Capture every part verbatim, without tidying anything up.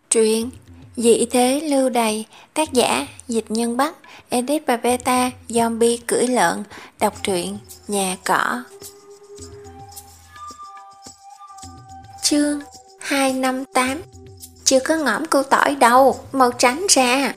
Truyện Dị thế lưu đày, tác giả Dịch Nhân Bắc, edit và beta Zombie cưỡi lợn. Đọc truyện Nhà Cỏ. Chương hai năm tám. Chưa có ngõm củ tỏi đâu, mau tránh ra.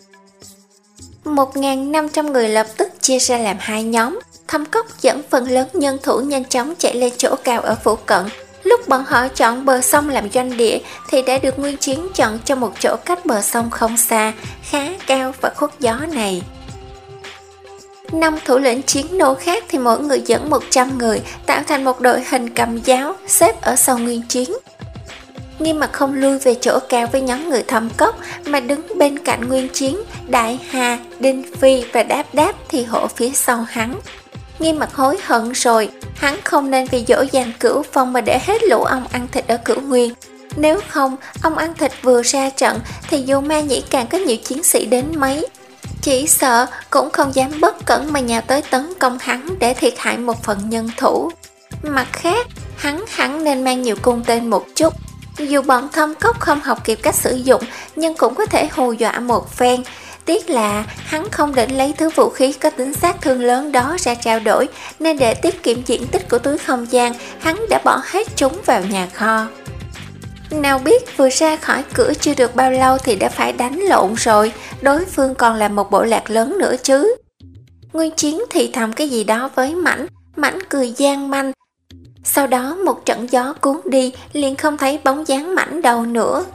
Một nghìn năm trăm người lập tức chia ra làm hai nhóm. Thâm Cốc dẫn phần lớn nhân thủ nhanh chóng chạy lên chỗ cao ở phụ cận. Lúc bọn họ chọn bờ sông làm doanh địa thì đã được Nguyên Chiến chọn cho một chỗ cách bờ sông không xa, khá cao và khuất gió này. Năm thủ lĩnh chiến nô khác thì mỗi người dẫn một trăm người, tạo thành một đội hình cầm giáo xếp ở sau Nguyên Chiến. Nghiêm Mặt không lui về chỗ cao với nhóm người Thâm Cốc mà đứng bên cạnh Nguyên Chiến. Đại Hà, Đinh Phi và Đáp Đáp thì hộ phía sau hắn. Nghiêm Mặt hối hận rồi, hắn không nên vì dỗ dành Cửu Phong mà để hết lũ ong ăn thịt ở Cửu Nguyên. Nếu không, ong ăn thịt vừa ra trận thì dù Ma Nhĩ càng có nhiều chiến sĩ đến mấy, chỉ sợ cũng không dám bất cẩn mà nhào tới tấn công hắn để thiệt hại một phần nhân thủ. Mặt khác, hắn hẳn nên mang nhiều cung tên một chút. Dù bọn Thâm Cốc không học kịp cách sử dụng, nhưng cũng có thể hù dọa một phen. Tiếc là hắn không định lấy thứ vũ khí có tính sát thương lớn đó ra trao đổi, nên để tiết kiệm diện tích của túi không gian, hắn đã bỏ hết chúng vào nhà kho. Nào biết vừa ra khỏi cửa chưa được bao lâu thì đã phải đánh lộn rồi, đối phương còn là một bộ lạc lớn nữa chứ. Nguyên Chiến thì thầm cái gì đó với Mãnh, Mãnh cười gian manh. Sau đó một trận gió cuốn đi, liền không thấy bóng dáng Mãnh đâu nữa.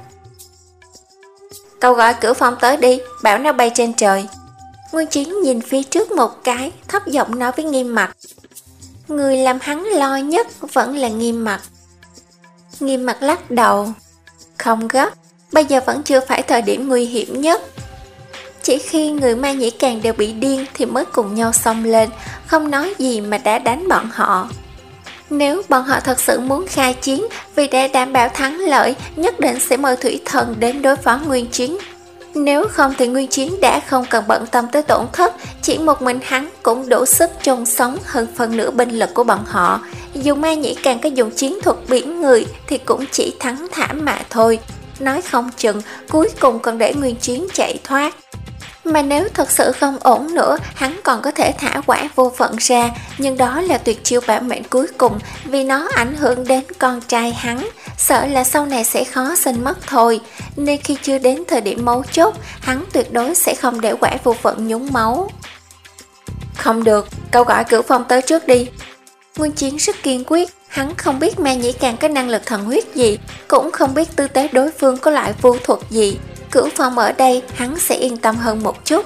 Cậu gọi Cửu Phong tới đi, bảo nó bay trên trời. Nguyên Chiến nhìn phía trước một cái, thấp giọng nói với Nghiêm Mặt. Người làm hắn lo nhất vẫn là Nghiêm Mặt. Nghiêm Mặt lắc đầu. Không gấp, bây giờ vẫn chưa phải thời điểm nguy hiểm nhất. Chỉ khi người Ma Nhĩ Càng đều bị điên thì mới cùng nhau xông lên, không nói gì mà đã đánh bọn họ. Nếu bọn họ thật sự muốn khai chiến, vì để đảm bảo thắng lợi, nhất định sẽ mời Thủy Thần đến đối phó Nguyên Chiến. Nếu không thì Nguyên Chiến đã không cần bận tâm tới tổn thất, chỉ một mình hắn cũng đủ sức chôn sống hơn phần nửa binh lực của bọn họ. Dù Ma Nhĩ Càng có dùng chiến thuật biển người thì cũng chỉ thắng thảm mà thôi. Nói không chừng cuối cùng còn để Nguyên Chiến chạy thoát. Mà nếu thật sự không ổn nữa, hắn còn có thể thả quả vô phận ra, nhưng đó là tuyệt chiêu bảo mệnh cuối cùng vì nó ảnh hưởng đến con trai hắn, sợ là sau này sẽ khó sinh mất thôi, nên khi chưa đến thời điểm mấu chốt, hắn tuyệt đối sẽ không để quả vô phận nhúng máu. Không được, cậu gọi Cửu Phong tới trước đi. Nguyên Chiến rất kiên quyết, hắn không biết Ma Nhĩ Càng có năng lực thần huyết gì, cũng không biết tư tế đối phương có loại vô thuật gì. Cửu Phong ở đây hắn sẽ yên tâm hơn một chút.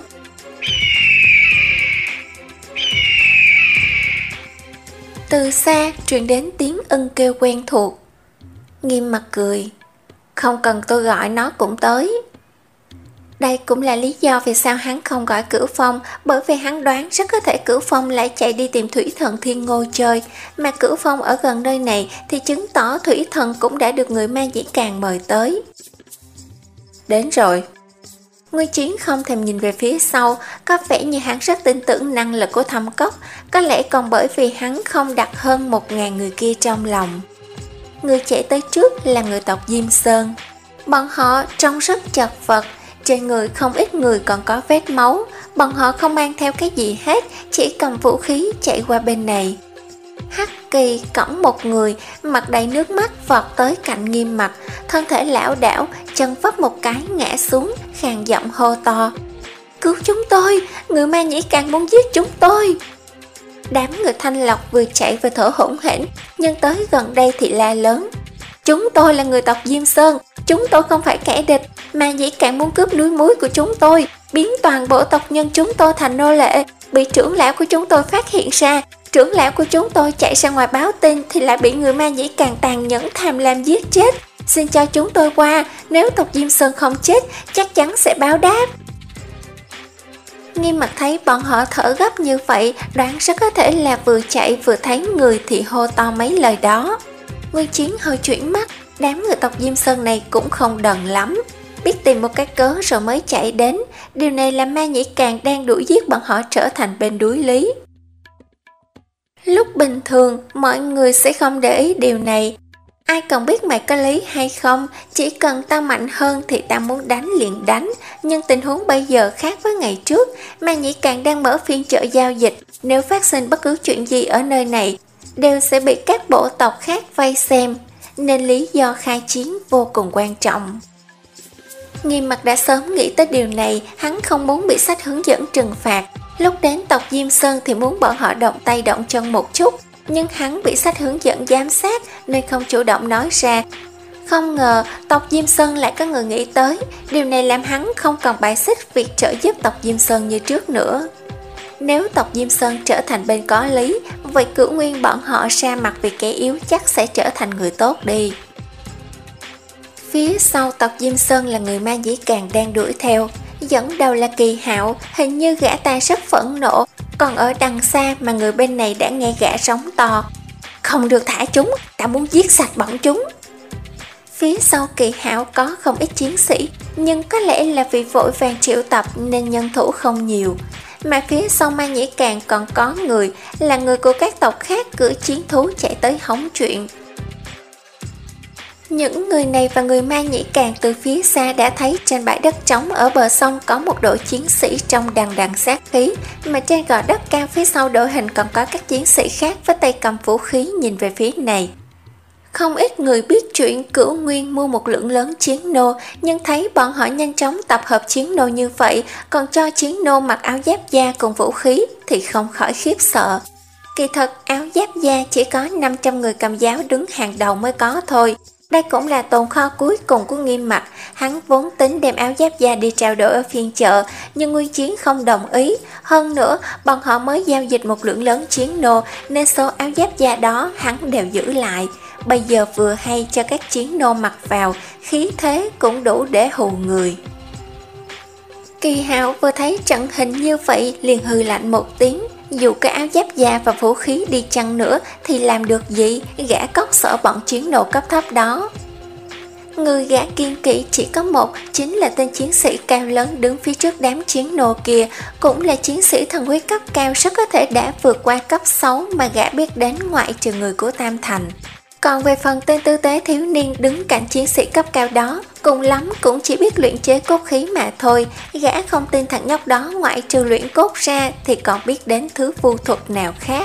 Từ xa truyền đến tiếng ưng kêu quen thuộc. Nghiêm Mặt cười. Không cần tôi gọi nó cũng tới. Đây cũng là lý do vì sao hắn không gọi Cửu Phong, bởi vì hắn đoán rất có thể Cửu Phong lại chạy đi tìm Thủy Thần Thiên Ngô chơi, mà Cửu Phong ở gần nơi này thì chứng tỏ Thủy Thần cũng đã được người Ma Nhĩ Càng mời tới. Đến rồi. Nguyên Chiến không thèm nhìn về phía sau, có vẻ như hắn rất tin tưởng năng lực của Thâm Cốc, có lẽ còn bởi vì hắn không đặt hơn một ngàn người kia trong lòng. Người chạy tới trước là người tộc Diêm Sơn. Bọn họ trông rất chật vật, trên người không ít người còn có vết máu, bọn họ không mang theo cái gì hết, chỉ cầm vũ khí chạy qua bên này. Hắc Kỳ cõng một người, mặt đầy nước mắt vọt tới cạnh Nghiêm Mặt, thân thể lảo đảo, chân vấp một cái ngã xuống, khàn giọng hô to. Cứu chúng tôi, người Ma Nhĩ Càng muốn giết chúng tôi. Đám người Thanh Lộc vừa chạy vừa thở hổn hển, nhưng tới gần đây thì la lớn. Chúng tôi là người tộc Diêm Sơn, chúng tôi không phải kẻ địch, Ma Nhĩ Càng muốn cướp núi muối của chúng tôi, biến toàn bộ tộc nhân chúng tôi thành nô lệ, bị trưởng lão của chúng tôi phát hiện ra. Trưởng lão của chúng tôi chạy ra ngoài báo tin thì lại bị người Ma Nhĩ Càng tàn nhẫn tham lam giết chết. Xin cho chúng tôi qua, nếu tộc Diêm Sơn không chết, chắc chắn sẽ báo đáp. Nghiêm Mặt thấy bọn họ thở gấp như vậy, đoán rất có thể là vừa chạy vừa thấy người thì hô to mấy lời đó. Nguyên Chiến hơi chuyển mắt, đám người tộc Diêm Sơn này cũng không đần lắm, biết tìm một cái cớ rồi mới chạy đến. Điều này làm Ma Nhĩ Càng đang đuổi giết bọn họ trở thành bên đuối lý. Lúc bình thường, mọi người sẽ không để ý điều này. Ai còn biết mày có lý hay không, chỉ cần tao mạnh hơn thì tao muốn đánh liền đánh, nhưng tình huống bây giờ khác với ngày trước, mà Nhĩ Càng đang mở phiên chợ giao dịch, nếu phát sinh bất cứ chuyện gì ở nơi này, đều sẽ bị các bộ tộc khác vây xem, nên lý do khai chiến vô cùng quan trọng. Nghiêm Mặt đã sớm nghĩ tới điều này, hắn không muốn bị sách hướng dẫn trừng phạt, lúc đến tộc Diêm Sơn thì muốn bọn họ động tay động chân một chút, nhưng hắn bị sách hướng dẫn giám sát nên không chủ động nói ra. Không ngờ tộc Diêm Sơn lại có người nghĩ tới, điều này làm hắn không còn bài xích việc trợ giúp tộc Diêm Sơn như trước nữa. Nếu tộc Diêm Sơn trở thành bên có lý, vậy Cửu Nguyên bọn họ ra mặt vì kẻ yếu chắc sẽ trở thành người tốt đi. Phía sau tộc Diêm Sơn là người Ma Nhĩ Càng đang đuổi theo, dẫn đầu là Kỳ Hạo, hình như gã ta rất phẫn nộ, còn ở đằng xa mà người bên này đã nghe gã sóng to. Không được thả chúng, ta muốn giết sạch bọn chúng. Phía sau Kỳ Hạo có không ít chiến sĩ, nhưng có lẽ là vì vội vàng triệu tập nên nhân thủ không nhiều. Mà phía sau Ma Nhĩ Càng còn có người, là người của các tộc khác cưỡi chiến thú chạy tới hóng chuyện. Những người này và người Ma Nhĩ Càng từ phía xa đã thấy trên bãi đất trống ở bờ sông có một đội chiến sĩ trong đằng đằng sát khí, mà trên gò đất cao phía sau đội hình còn có các chiến sĩ khác với tay cầm vũ khí nhìn về phía này. Không ít người biết chuyện Cửu Nguyên mua một lượng lớn chiến nô, nhưng thấy bọn họ nhanh chóng tập hợp chiến nô như vậy, còn cho chiến nô mặc áo giáp da cùng vũ khí thì không khỏi khiếp sợ. Kỳ thật áo giáp da chỉ có năm trăm người cầm giáo đứng hàng đầu mới có thôi. Đây cũng là tồn kho cuối cùng của Nghiêm Mặt, hắn vốn tính đem áo giáp da đi trao đổi ở phiên chợ, nhưng Nguyên Chiến không đồng ý. Hơn nữa, bọn họ mới giao dịch một lượng lớn chiến nô, nên số áo giáp da đó hắn đều giữ lại. Bây giờ vừa hay cho các chiến nô mặc vào, khí thế cũng đủ để hù người. Kỳ Hạo vừa thấy trận hình như vậy liền hừ lạnh một tiếng. Dù cái áo giáp da và vũ khí đi chăng nữa thì làm được gì, gã cóc sợ bọn chiến nô cấp thấp đó. Người gã kiên kỵ chỉ có một, chính là tên chiến sĩ cao lớn đứng phía trước đám chiến nô kia, cũng là chiến sĩ thần huyết cấp cao, rất có thể đã vượt qua cấp sáu mà gã biết đến ngoại trừ người của Tam Thành. Còn về phần tên tư tế thiếu niên đứng cạnh chiến sĩ cấp cao đó, cùng lắm cũng chỉ biết luyện chế cốt khí mà thôi, gã không tin thằng nhóc đó ngoại trừ luyện cốt ra thì còn biết đến thứ vu thuật nào khác.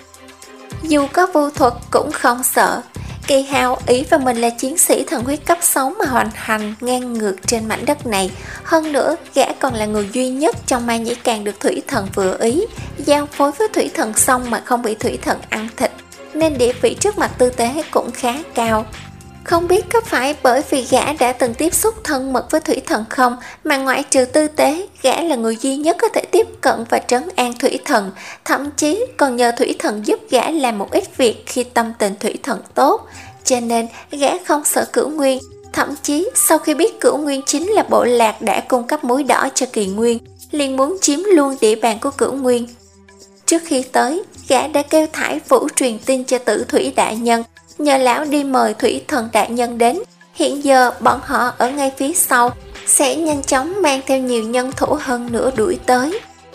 Dù có vu thuật cũng không sợ. Kỳ Hạo ý vào mình là chiến sĩ thần huyết cấp sáu mà hoành hành ngang ngược trên mảnh đất này. Hơn nữa, gã còn là người duy nhất trong Ma Nhĩ Càng được thủy thần vừa ý, giao phối với thủy thần xong mà không bị thủy thần ăn thịt, nên địa vị trước mặt tư tế cũng khá cao. Không biết có phải bởi vì gã đã từng tiếp xúc thân mật với thủy thần không, mà ngoại trừ tư tế, gã là người duy nhất có thể tiếp cận và trấn an thủy thần, thậm chí còn nhờ thủy thần giúp gã làm một ít việc khi tâm tình thủy thần tốt, cho nên gã không sợ Cửu Nguyên. Thậm chí sau khi biết Cửu Nguyên chính là bộ lạc đã cung cấp muối đỏ cho Kỳ Nguyên, liền muốn chiếm luôn địa bàn của Cửu Nguyên. Trước khi tới, gã đã kêu Thải Vũ truyền tin cho Tử Thủy đại nhân, nhờ lão đi mời thủy thần đại nhân đến. Hiện giờ bọn họ ở ngay phía sau, sẽ nhanh chóng mang theo nhiều nhân thủ hơn nữa đuổi tới.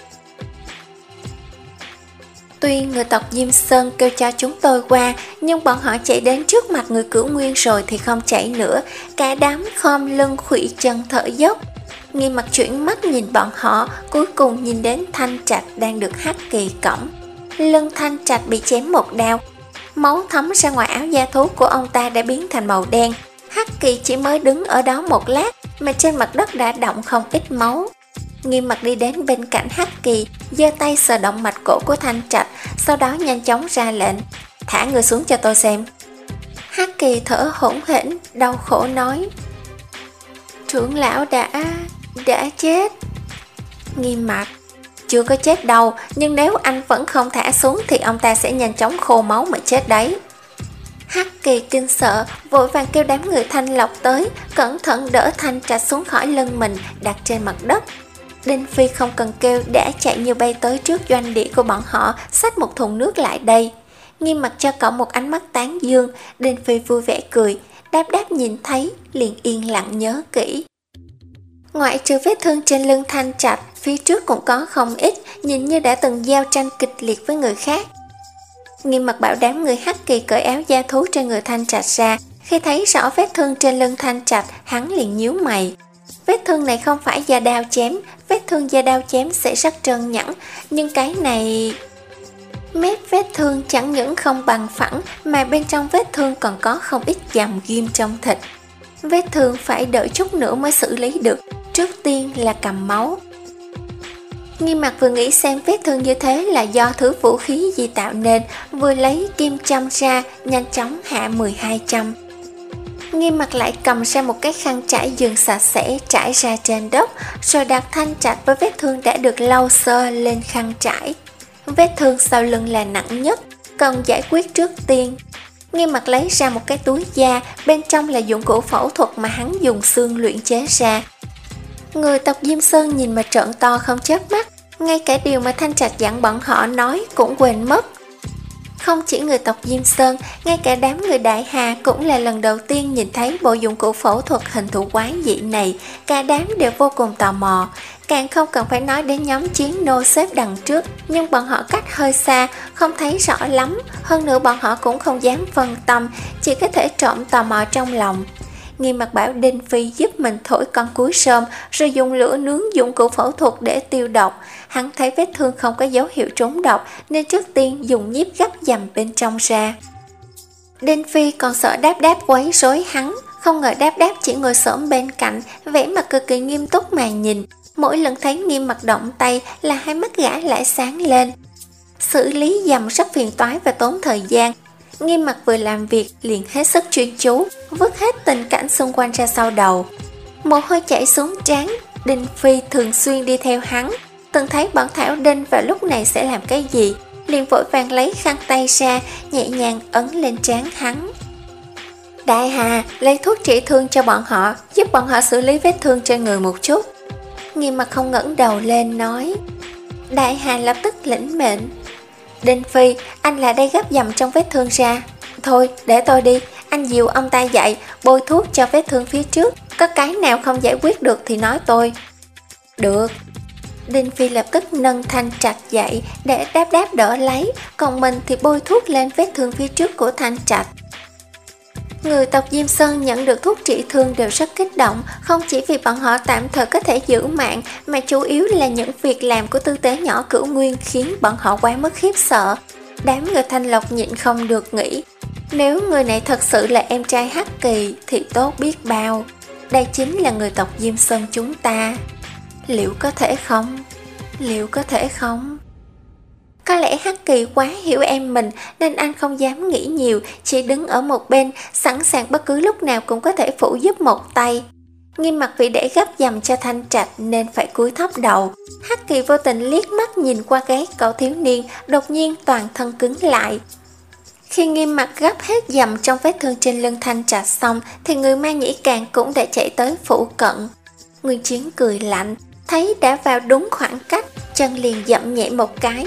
Tuy người tộc Diêm Sơn kêu cho chúng tôi qua, nhưng bọn họ chạy đến trước mặt người Cửu Nguyên rồi thì không chạy nữa, cả đám khom lưng khuỵu chân thở dốc. Nghiêm Mặt chuyển mắt nhìn bọn họ, cuối cùng nhìn đến Thanh Trạch đang được Hắc Kỳ cõng. Lưng Thanh Trạch bị chém một đao, máu thấm ra ngoài áo da thú của ông ta đã biến thành màu đen. Hắc Kỳ chỉ mới đứng ở đó một lát mà trên mặt đất đã đọng không ít máu. Nghiêm Mặt đi đến bên cạnh Hắc Kỳ, giơ tay sờ động mạch cổ của Thanh Trạch, sau đó nhanh chóng ra lệnh, thả người xuống cho tôi xem. Hắc Kỳ thở hổn hển, đau khổ nói, trưởng lão đã... đã chết. Nghiêm Mặt, chưa có chết đâu, nhưng nếu anh vẫn không thả xuống thì ông ta sẽ nhanh chóng khô máu mà chết đấy. Hắc Kỳ kinh sợ, vội vàng kêu đám người Thanh Lộc tới, cẩn thận đỡ Thanh Trạch xuống khỏi lưng mình, đặt trên mặt đất. Đinh Phi không cần kêu đã chạy như bay tới trước doanh địa của bọn họ, xách một thùng nước lại đây. Nghiêm Mặt cho cậu một ánh mắt tán dương, Đinh Phi vui vẻ cười, đáp đáp nhìn thấy, liền yên lặng nhớ kỹ. Ngoại trừ vết thương trên lưng Thanh Trạch, phía trước cũng có không ít, nhìn như đã từng giao tranh kịch liệt với người khác. Nghiêm Mặt bảo đám người Hắc Kỳ cởi áo da thú trên người Thanh Trạch ra, Khi thấy rõ vết thương trên lưng Thanh Trạch, hắn liền nhíu mày. Vết thương này không phải da đao chém, vết thương da đao chém sẽ rất trơn nhẵn, nhưng cái này... Mép vết thương chẳng những không bằng phẳng mà bên trong vết thương còn có không ít dầm ghim trong thịt. Vết thương phải đợi chút nữa mới xử lý được, trước tiên là cầm máu. Nghiêm Mặc vừa nghĩ xem vết thương như thế là do thứ vũ khí gì tạo nên, vừa lấy kim châm ra, nhanh chóng hạ mười hai châm. Nghiêm Mặc lại cầm ra một cái khăn trải giường sạch sẽ trải ra trên đất, rồi đặt Thanh Trạch với vết thương đã được lau sơ lên khăn trải. Vết thương sau lưng là nặng nhất, cần giải quyết trước tiên. Nghiêm Mặc lấy ra một cái túi da, bên trong là dụng cụ phẫu thuật mà hắn dùng xương luyện chế ra. Người tộc Diêm Sơn nhìn mà trợn to không chớp mắt, ngay cả điều mà Thanh Trạch dặn bọn họ nói cũng quên mất. Không chỉ người tộc Diêm Sơn, ngay cả đám người Đại Hà cũng là lần đầu tiên nhìn thấy bộ dụng cụ phẫu thuật hình thù quái dị này, cả đám đều vô cùng tò mò. Càng không cần phải nói đến nhóm chiến nô xếp đằng trước, nhưng bọn họ cách hơi xa, không thấy rõ lắm, hơn nữa bọn họ cũng không dám phân tâm, chỉ có thể trộm tò mò trong lòng. Nghiêm Mặc bảo Đinh Phi giúp mình thổi con cúi sơm, rồi dùng lửa nướng dụng cụ phẫu thuật để tiêu độc. Hắn thấy vết thương không có dấu hiệu trúng độc, nên trước tiên dùng nhíp gấp dầm bên trong ra. Đinh Phi còn sợ Đáp Đáp quấy rối hắn, không ngờ Đáp Đáp chỉ ngồi xổm bên cạnh, vẻ mặt cực kỳ nghiêm túc mà nhìn. Mỗi lần thấy Nghiêm Mặc động tay là hai mắt gã lại sáng lên. Xử lý dầm rất phiền toái và tốn thời gian. Nghiêm Mặc vừa làm việc liền hết sức chuyên chú, vứt hết tình cảnh xung quanh ra sau đầu. Mồ hôi chảy xuống trán. Đinh Phi thường xuyên đi theo hắn, từng thấy bọn Thảo Đinh vào lúc này sẽ làm cái gì, liền vội vàng lấy khăn tay ra, nhẹ nhàng ấn lên trán hắn. Đại Hà, lấy thuốc trị thương cho bọn họ, giúp bọn họ xử lý vết thương trên người một chút. Nghiêm Mặc không ngẩng đầu lên nói. Đại Hà lập tức lĩnh mệnh. Đinh Phi, anh lại đây gấp dầm trong vết thương ra. Thôi, để tôi đi, anh dìu ông ta dậy, bôi thuốc cho vết thương phía trước. Có cái nào không giải quyết được thì nói tôi. Được. Đinh Phi lập tức nâng Thanh Trạch dậy để Đáp Đáp đỡ lấy, còn mình thì bôi thuốc lên vết thương phía trước của Thanh Trạch. Người tộc Diêm Sơn nhận được thuốc trị thương đều rất kích động, không chỉ vì bọn họ tạm thời có thể giữ mạng, mà chủ yếu là những việc làm của tư tế nhỏ Cửu Nguyên khiến bọn họ quá mức khiếp sợ. Đám người Thanh Lộc nhịn không được nghĩ, nếu người này thật sự là em trai Hắc Kỳ thì tốt biết bao. Đây chính là người tộc Diêm Sơn chúng ta. Liệu có thể không? Liệu có thể không? Có lẽ Hắc Kỳ quá hiểu em mình nên anh không dám nghĩ nhiều, chỉ đứng ở một bên, sẵn sàng bất cứ lúc nào cũng có thể phụ giúp một tay. Nghiêm Mặc vì để gấp dầm cho Thanh Trạch nên phải cúi thấp đầu. Hắc Kỳ vô tình liếc mắt nhìn qua gáy cậu thiếu niên, đột nhiên toàn thân cứng lại. Khi Nghiêm Mặc gấp hết dầm trong vết thương trên lưng Thanh Trạch xong thì người Ma Nhĩ Càng cũng đã chạy tới phụ cận. Nguyên Chiến cười lạnh, thấy đã vào đúng khoảng cách, chân liền dậm nhẹ một cái.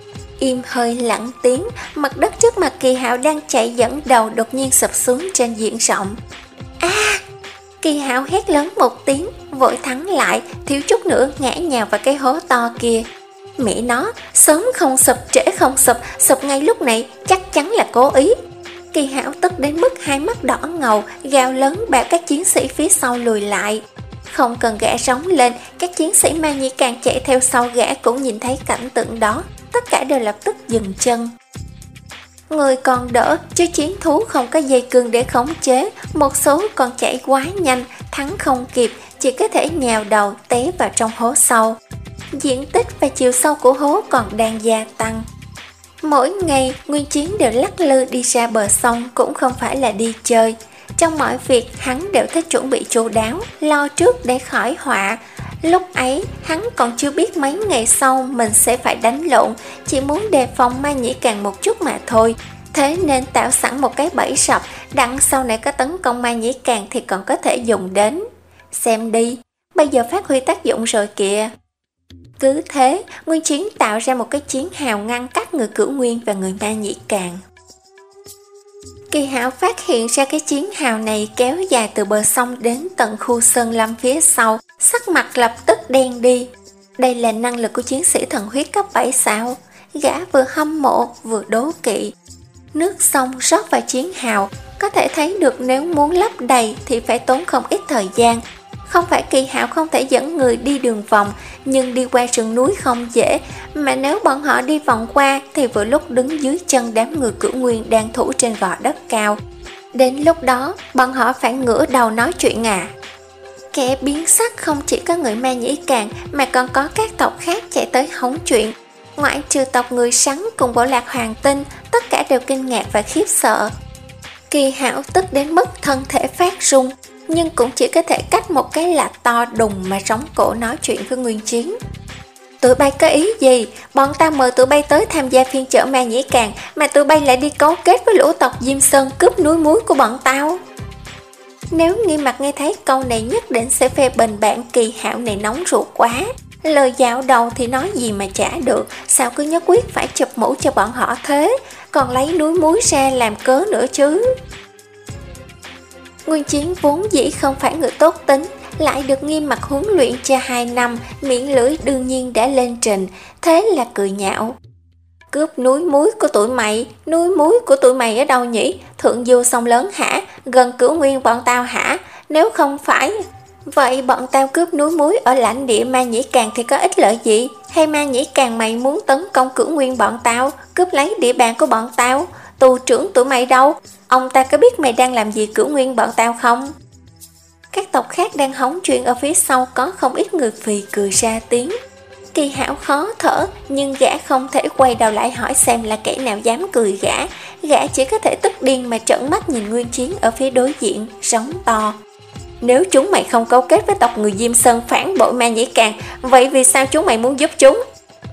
Im hơi lặng tiếng, mặt đất trước mặt Kỳ Hạo đang chạy dẫn đầu đột nhiên sụp xuống trên diện rộng. A! À, Kỳ Hạo hét lớn một tiếng, vội thắng lại, thiếu chút nữa ngã nhào vào cái hố to kia. Mẹ nó, sớm không sụp, trễ không sụp, sụp ngay lúc này chắc chắn là cố ý. Kỳ Hạo tức đến mức hai mắt đỏ ngầu, gào lớn bảo các chiến sĩ phía sau lùi lại. Không cần gã rống lên, các chiến sĩ Ma Nhĩ Càng chạy theo sau gã cũng nhìn thấy cảnh tượng đó, tất cả đều lập tức dừng chân. Người còn đỡ, chứ chiến thú không có dây cương để khống chế, một số còn chạy quá nhanh, thắng không kịp, chỉ có thể nhào đầu té vào trong hố sâu. Diện tích và chiều sâu của hố còn đang gia tăng. Mỗi ngày, Nguyên Chiến đều lắc lư đi ra bờ sông cũng không phải là đi chơi. Trong mọi việc, hắn đều thích chuẩn bị chu đáo, lo trước để khỏi họa. Lúc ấy, hắn còn chưa biết mấy ngày sau mình sẽ phải đánh lộn, chỉ muốn đề phòng Ma Nhĩ Càng một chút mà thôi. Thế nên tạo sẵn một cái bẫy sập, đặng sau này có tấn công Ma Nhĩ Càng thì còn có thể dùng đến. Xem đi, bây giờ phát huy tác dụng rồi kìa. Cứ thế, Nguyên Chiến tạo ra một cái chiến hào ngăn cách người Cửu Nguyên và người Ma Nhĩ Càng. Kỳ Hạo phát hiện ra cái chiến hào này kéo dài từ bờ sông đến tận khu sơn lâm phía sau, sắc mặt lập tức đen đi. Đây là năng lực của chiến sĩ thần huyết cấp bảy sao? Gã vừa hâm mộ vừa đố kỵ. Nước sông rót vào chiến hào, có thể thấy được nếu muốn lấp đầy thì phải tốn không ít thời gian. Không phải Kỳ Hạo không thể dẫn người đi đường vòng, nhưng đi qua sườn núi không dễ, mà nếu bọn họ đi vòng qua thì vừa lúc đứng dưới chân đám người Cửu Nguyên đang thủ trên gò đất cao. Đến lúc đó, bọn họ phải ngửa đầu nói chuyện à. Kẻ biến sắc không chỉ có người Ma Nhĩ Càn mà còn có các tộc khác chạy tới hóng chuyện. Ngoại trừ tộc người Sắn cùng Bộ Lạc Hoàng Tinh, tất cả đều kinh ngạc và khiếp sợ. Kỳ Hạo tức đến mức thân thể phát run, nhưng cũng chỉ có thể cách một cái lạch to đùng mà trống cổ nói chuyện với Nguyên Chiến. Tụi bay có ý gì? Bọn ta mời tụi bay tới tham gia phiên chợ Ma Nhĩ Càn, mà tụi bay lại đi cấu kết với lũ tộc Diêm Sơn cướp núi muối của bọn tao. Nếu Nghiêm Mặt nghe thấy câu này nhất định sẽ phê bình bạn Kỳ Hạo này nóng ruột quá. Lời dạo đầu thì nói gì mà chả được, sao cứ nhất quyết phải chụp mũ cho bọn họ thế, còn lấy núi muối ra làm cớ nữa chứ. Nguyên Chiến vốn dĩ không phải người tốt tính, lại được Nghiêm Mặt huấn luyện cho hai năm, miệng lưỡi đương nhiên đã lên trình, thế là cười nhạo. Cướp núi muối của tụi mày, núi muối của tụi mày ở đâu nhỉ? Thượng du sông lớn hả? Gần Cửu Nguyên bọn tao hả? Nếu không phải, vậy bọn tao cướp núi muối ở lãnh địa Ma Nhĩ Càn thì có ích lợi gì? Hay Ma Nhĩ Càn mày muốn tấn công Cửu Nguyên bọn tao, cướp lấy địa bàn của bọn tao? Tù trưởng tụi mày đâu? Ông ta có biết mày đang làm gì Cửu Nguyên bọn tao không? Các tộc khác đang hóng chuyện ở phía sau có không ít người phì cười ra tiếng. Kỳ Hạo khó thở, nhưng gã không thể quay đầu lại hỏi xem là kẻ nào dám cười gã. Gã chỉ có thể tức điên mà trợn mắt nhìn Nguyên Chiến ở phía đối diện, rống to. Nếu chúng mày không cấu kết với tộc người Diêm Sơn phản bội Ma Nhĩ Càn, vậy vì sao chúng mày muốn giúp chúng?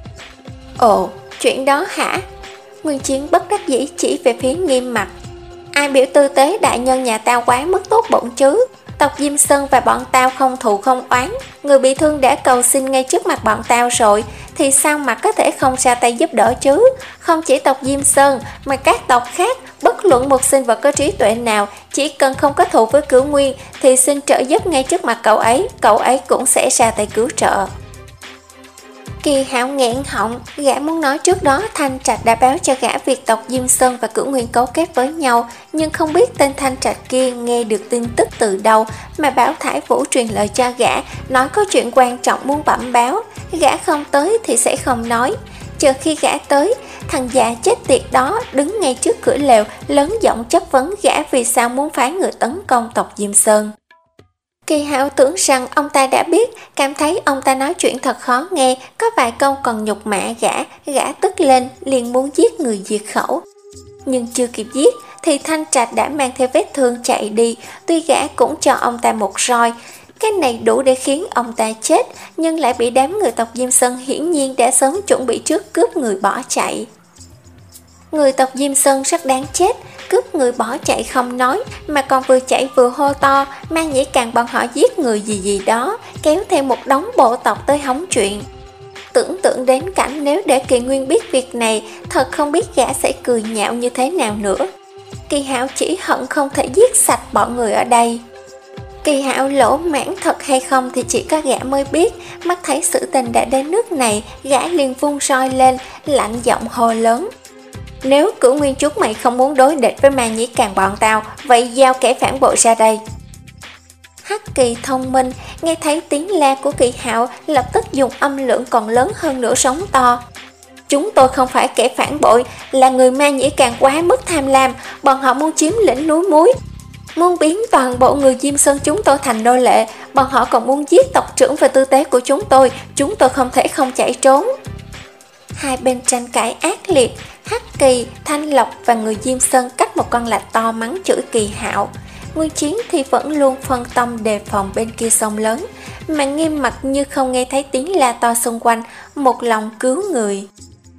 Ồ, chuyện đó hả? Nguyên Chiến bất đắc dĩ chỉ về phía Nghiêm Mặt. Ai biểu tư tế đại nhân nhà tao quá mức tốt bụng chứ? Tộc Diêm Sơn và bọn tao không thù không oán, người bị thương đã cầu xin ngay trước mặt bọn tao rồi, thì sao mà có thể không ra tay giúp đỡ chứ? Không chỉ tộc Diêm Sơn mà các tộc khác, bất luận một sinh vật có trí tuệ nào, chỉ cần không có thù với Cửu Nguyên thì xin trợ giúp ngay trước mặt cậu ấy, cậu ấy cũng sẽ ra tay cứu trợ. Kỳ Hạo nghẹn họng, gã muốn nói trước đó Thanh Trạch đã báo cho gã việc tộc Diêm Sơn và Cửu Nguyên cấu kết với nhau, nhưng không biết tên Thanh Trạch kia nghe được tin tức từ đâu mà bảo Thải Vũ truyền lời cho gã, nói có chuyện quan trọng muốn bẩm báo. Gã không tới thì sẽ không nói. Chờ khi gã tới, thằng già chết tiệt đó đứng ngay trước cửa lều, lớn giọng chất vấn gã vì sao muốn phái người tấn công tộc Diêm Sơn. Kỳ Hạo tưởng rằng ông ta đã biết, cảm thấy ông ta nói chuyện thật khó nghe, có vài câu còn nhục mạ gã, gã tức lên, liền muốn giết người diệt khẩu. Nhưng chưa kịp giết, thì Thanh Trạch đã mang theo vết thương chạy đi, tuy gã cũng cho ông ta một roi. Cái này đủ để khiến ông ta chết, nhưng lại bị đám người tộc Diêm Sơn hiển nhiên đã sớm chuẩn bị trước cướp người bỏ chạy. Người tộc Diêm Sơn rất đáng chết, cướp người bỏ chạy không nói, mà còn vừa chạy vừa hô to, Ma Nhĩ Càn bọn họ giết người gì gì đó, kéo theo một đống bộ tộc tới hóng chuyện. Tưởng tượng đến cảnh nếu để Kỳ Nguyên biết việc này, thật không biết gã sẽ cười nhạo như thế nào nữa. Kỳ Hạo chỉ hận không thể giết sạch bọn người ở đây. Kỳ Hạo lỗ mãn thật hay không thì chỉ có gã mới biết, mắt thấy sự tình đã đến nước này, gã liền vung roi lên, lạnh giọng hô lớn. Nếu Cửu Nguyên chúng mày không muốn đối địch với Ma Nhĩ Càn bọn tao, vậy giao kẻ phản bội ra đây. Hắc Kỳ thông minh, nghe thấy tiếng la của Kỳ Hạo, lập tức dùng âm lượng còn lớn hơn nữa sóng to. Chúng tôi không phải kẻ phản bội, là người Ma Nhĩ Càn quá mức tham lam, bọn họ muốn chiếm lĩnh núi muối, muốn biến toàn bộ người Diêm Sơn chúng tôi thành nô lệ, bọn họ còn muốn giết tộc trưởng và tư tế của chúng tôi, chúng tôi không thể không chạy trốn. Hai bên tranh cãi ác liệt, Hắc Kỳ, Thanh Lộc và người Diêm Sơn cách một con lạch to mắng chửi Kỳ Hạo. Nguyên Chiến thì vẫn luôn phân tâm đề phòng bên kia sông lớn, mà Nghiêm Mặt như không nghe thấy tiếng la to xung quanh, một lòng cứu người.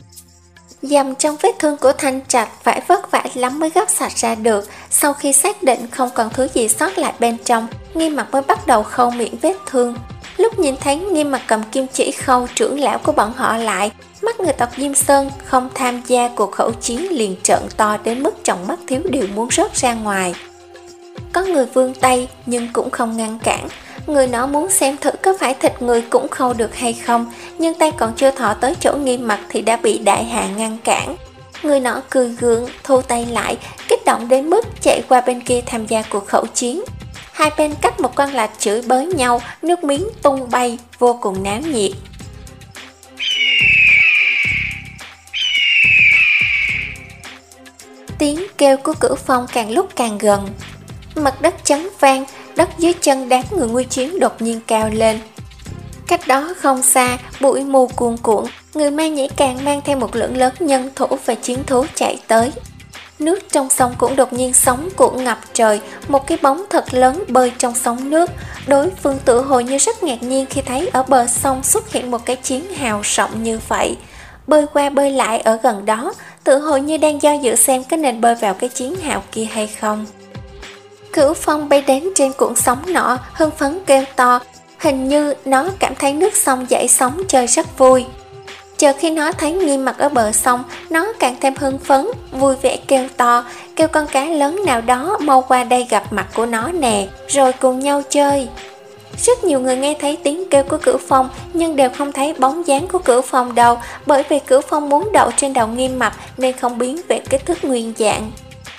Dầm trong vết thương của Thanh Trạch phải vất vả lắm mới gấp sạch ra được. Sau khi xác định không còn thứ gì sót lại bên trong, Nghiêm Mặt mới bắt đầu khâu miệng vết thương. Lúc nhìn thấy Nghiêm Mặt cầm kim chỉ khâu trưởng lão của bọn họ lại, mắt người tộc Diêm Sơn không tham gia cuộc khẩu chiến liền trợn to đến mức tròng mắt thiếu điều muốn rớt ra ngoài. Có người vươn tay nhưng cũng không ngăn cản. Người nó muốn xem thử có phải thịt người cũng khâu được hay không, nhưng tay còn chưa thọ tới chỗ Nghiêm Mặt thì đã bị đại hà ngăn cản. Người nọ cười gượng, thu tay lại, kích động đến mức chạy qua bên kia tham gia cuộc khẩu chiến. Hai bên cách một con lạch chửi bới nhau, nước miếng tung bay, vô cùng náo nhiệt. Tiếng kêu của Cửu Phong càng lúc càng gần. Mặt đất chấn vang, đất dưới chân đám người nguy chiến đột nhiên cao lên. Cách đó không xa, bụi mù cuồn cuộn, người Ma Nhĩ Càng mang theo một lượng lớn nhân thủ và chiến thú chạy tới. Nước trong sông cũng đột nhiên sóng cuộn ngập trời, một cái bóng thật lớn bơi trong sóng nước. Đối phương tự hồ như rất ngạc nhiên khi thấy ở bờ sông xuất hiện một cái chiến hào rộng như vậy. Bơi qua bơi lại ở gần đó, tự hồ như đang do dự xem có nên bơi vào cái chiến hào kia hay không. Cửu Phong bay đến trên cuộn sóng nọ, hưng phấn kêu to, hình như nó cảm thấy nước sông dậy sóng chơi rất vui. Chờ khi nó thấy Nghiêm Mặc ở bờ sông, nó càng thêm hưng phấn, vui vẻ kêu to, kêu con cá lớn nào đó mau qua đây gặp mặt của nó nè, rồi cùng nhau chơi. Rất nhiều người nghe thấy tiếng kêu của Cửu Phong nhưng đều không thấy bóng dáng của Cửu Phong đâu, bởi vì Cửu Phong muốn đậu trên đầu Nghiêm Mặc nên không biến về kích thước nguyên dạng.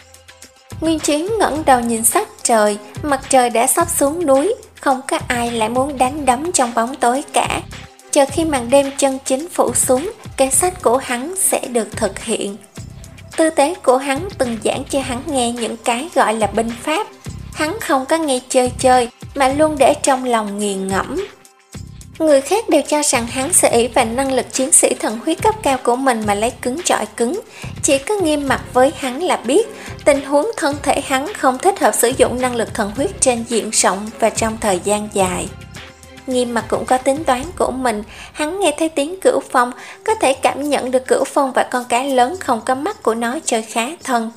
Nguyên Chiến ngẩng đầu nhìn sắc trời, mặt trời đã sắp xuống núi, không có ai lại muốn đánh đấm trong bóng tối cả. Chờ khi màn đêm chân chính phủ xuống, kế sách của hắn sẽ được thực hiện. Tư tế của hắn từng giảng cho hắn nghe những cái gọi là binh pháp. Hắn không có nghe chơi chơi, mà luôn để trong lòng nghiền ngẫm. Người khác đều cho rằng hắn sẽ ỷ vào năng lực chiến sĩ thần huyết cấp cao của mình mà lấy cứng chọi cứng. Chỉ có Nghiêm Mặc với hắn là biết, tình huống thân thể hắn không thích hợp sử dụng năng lực thần huyết trên diện rộng và trong thời gian dài. Nghiêm Mặc cũng có tính toán của mình, hắn nghe thấy tiếng Cửu Phong, có thể cảm nhận được Cửu Phong và con cá lớn không có mắt của nó chơi khá thân.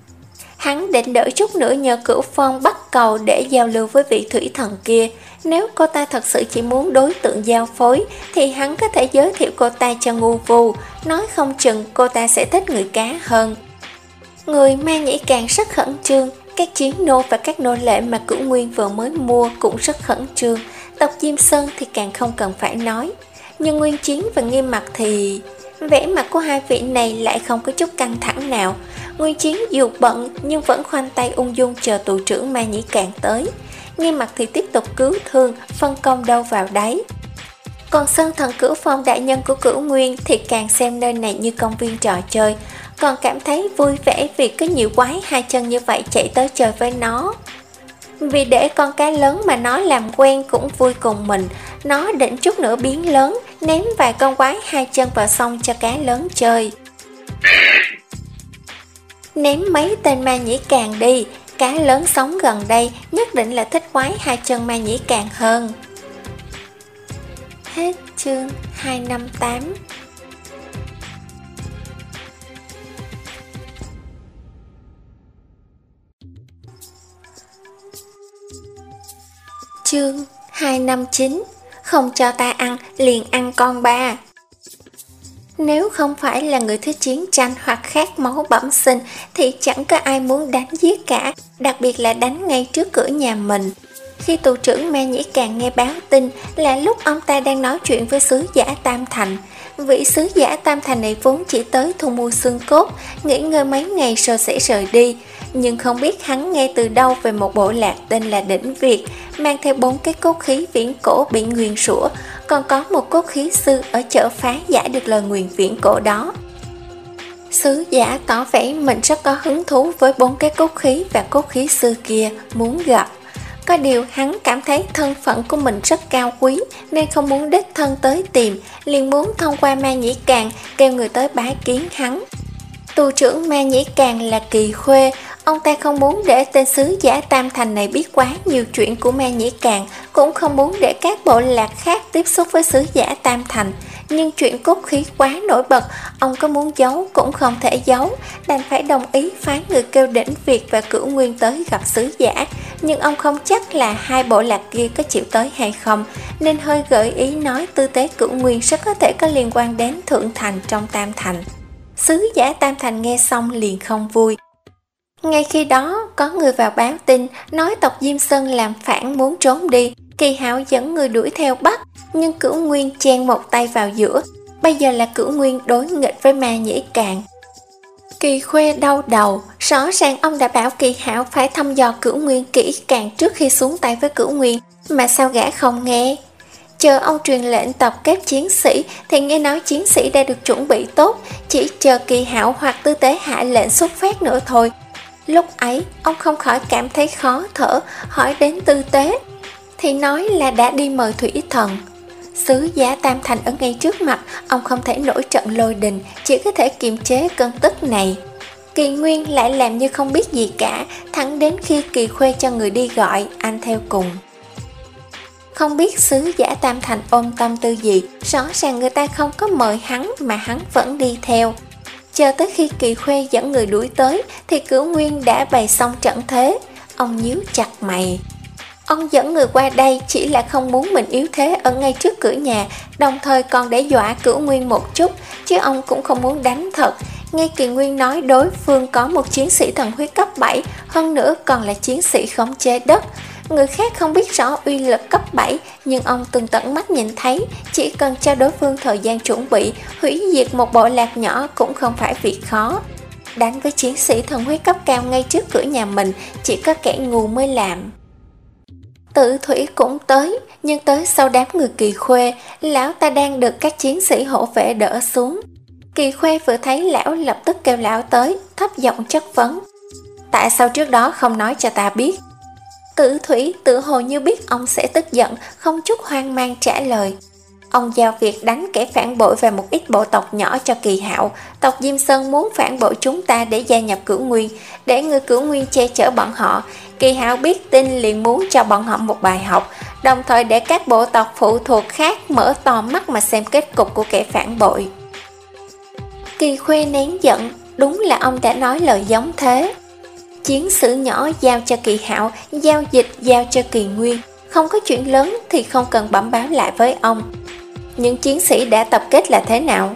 Hắn định đợi chút nữa nhờ Cửu Phong bắt cầu để giao lưu với vị thủy thần kia. Nếu cô ta thật sự chỉ muốn đối tượng giao phối thì hắn có thể giới thiệu cô ta cho Ngu Vu, nói không chừng cô ta sẽ thích người cá hơn. Người Ma Nhĩ Càng rất khẩn trương, các chiến nô và các nô lệ mà Cửu Nguyên vừa mới mua cũng rất khẩn trương, tộc Diêm Sơn thì càng không cần phải nói. Nhưng Nguyên Chiến và Nghiêm Mặc thì... vẻ mặt của hai vị này lại không có chút căng thẳng nào. Nguyên Chiến dù bận nhưng vẫn khoanh tay ung dung chờ tù trưởng Ma Nhĩ Càng tới. Nghiêm Mặc thì tiếp tục cứu thương, phân công đâu vào đấy. Còn Sơn Thần Cửu Phong đại nhân của Cửu Nguyên thì càng xem nơi này như công viên trò chơi, còn cảm thấy vui vẻ vì có nhiều quái hai chân như vậy chạy tới chơi với nó. Vì để con cá lớn mà nó làm quen cũng vui cùng mình, nó định chút nữa biến lớn, ném vài con quái hai chân vào sông cho cá lớn chơi. Ném mấy tên Ma Nhĩ Càng đi, cá lớn sống gần đây nhất định là thích quái hai chân Ma Nhĩ Càng hơn. Hết chương hai năm tám. Chương hai năm chín. Không cho ta ăn, liền ăn con ba. Nếu không phải là người thích chiến tranh hoặc khát máu bẩm sinh thì chẳng có ai muốn đánh giết cả, đặc biệt là đánh ngay trước cửa nhà mình. Khi tù trưởng Ma Nhĩ Càng nghe báo tin là lúc ông ta đang nói chuyện với sứ giả Tam Thành. Vị sứ giả Tam Thành này vốn chỉ tới thu mua xương cốt, nghỉ ngơi mấy ngày rồi sẽ rời đi. Nhưng không biết hắn nghe từ đâu về một bộ lạc tên là Đỉnh Việt, mang theo bốn cái cốt khí viễn cổ bị nguyền rủa, còn có một cốt khí sư ở chợ phá giải được lời nguyền viễn cổ đó. Sứ giả tỏ vẻ mình rất có hứng thú với bốn cái cốt khí và cốt khí sư kia, muốn gặp. Có điều hắn cảm thấy thân phận của mình rất cao quý nên không muốn đích thân tới tìm, liền muốn thông qua Ma Nhĩ Càng kêu người tới bái kiến hắn. Tù trưởng Ma Nhĩ Càng là Kỳ Khuê, ông ta không muốn để tên sứ giả Tam Thành này biết quá nhiều chuyện của Ma Nhĩ Càng, cũng không muốn để các bộ lạc khác tiếp xúc với sứ giả Tam Thành. Nhưng chuyện cốt khí quá nổi bật, ông có muốn giấu cũng không thể giấu, đành phải đồng ý phái người kêu Đỉnh Việt và Cửu Nguyên tới gặp sứ giả. Nhưng ông không chắc là hai bộ lạc kia có chịu tới hay không, nên hơi gợi ý nói tư tế Cửu Nguyên rất có thể có liên quan đến Thượng Thành trong Tam Thành. Sứ giả Tam Thành nghe xong liền không vui. Ngay khi đó, có người vào báo tin, nói tộc Diêm Sơn làm phản muốn trốn đi. Kỳ Hạo dẫn người đuổi theo bắt, nhưng Cửu Nguyên chen một tay vào giữa. Bây giờ là Cửu Nguyên đối nghịch với Ma Nhĩ Càng. Kỳ Khuê đau đầu, rõ ràng ông đã bảo Kỳ Hạo phải thăm dò Cửu Nguyên kỹ càng trước khi xuống tay với Cửu Nguyên, mà sao gã không nghe. Chờ ông truyền lệnh tập kết chiến sĩ thì nghe nói chiến sĩ đã được chuẩn bị tốt, chỉ chờ Kỳ Hạo hoặc Tư Tế hạ lệnh xuất phát nữa thôi. Lúc ấy ông không khỏi cảm thấy khó thở, hỏi đến Tư Tế thì nói là đã đi mời thủy thần. Sứ giả Tam Thành ở ngay trước mặt, ông không thể nổi trận lôi đình, chỉ có thể kiềm chế cơn tức này. Kỳ Nguyên lại làm như không biết gì cả, thẳng đến khi Kỳ Khuê cho người đi gọi, anh theo cùng. Không biết sứ giả Tam Thành ôm tâm tư gì, rõ ràng người ta không có mời hắn mà hắn vẫn đi theo. Chờ tới khi Kỳ Khuê dẫn người đuổi tới thì Cửu Nguyên đã bày xong trận thế. Ông nhíu chặt mày. Ông dẫn người qua đây chỉ là không muốn mình yếu thế ở ngay trước cửa nhà, đồng thời còn để dọa Cửu Nguyên một chút, chứ ông cũng không muốn đánh thật. Nghe Kỳ Nguyên nói đối phương có một chiến sĩ thần huyết cấp bảy, hơn nữa còn là chiến sĩ khống chế đất. Người khác không biết rõ uy lực cấp bảy, nhưng ông từng tận mắt nhìn thấy, chỉ cần cho đối phương thời gian chuẩn bị, hủy diệt một bộ lạc nhỏ cũng không phải việc khó. Đánh với chiến sĩ thần huyết cấp cao ngay trước cửa nhà mình, chỉ có kẻ ngu mới làm. Tự Thủy cũng tới, nhưng tới sau đám người Kỳ Khuê, lão ta đang được các chiến sĩ hộ vệ đỡ xuống. Kỳ Khuê vừa thấy lão lập tức kêu lão tới, thấp giọng chất vấn. Tại sao trước đó không nói cho ta biết? Tự Thủy tự hồ như biết ông sẽ tức giận, không chút hoang mang trả lời. Ông giao việc đánh kẻ phản bội và một ít bộ tộc nhỏ cho Kỳ Hạo. Tộc Diêm Sơn muốn phản bội chúng ta để gia nhập Cửu Nguyên, để người Cửu Nguyên che chở bọn họ. Kỳ Hạo biết tin liền muốn cho bọn họ một bài học, đồng thời để các bộ tộc phụ thuộc khác mở to mắt mà xem kết cục của kẻ phản bội. Kỳ Khuê nén giận, đúng là ông đã nói lời giống thế. Chiến sự nhỏ giao cho Kỳ Hạo, giao dịch giao cho Kỳ Nguyên, không có chuyện lớn thì không cần bẩm báo lại với ông. Những chiến sĩ đã tập kết là thế nào?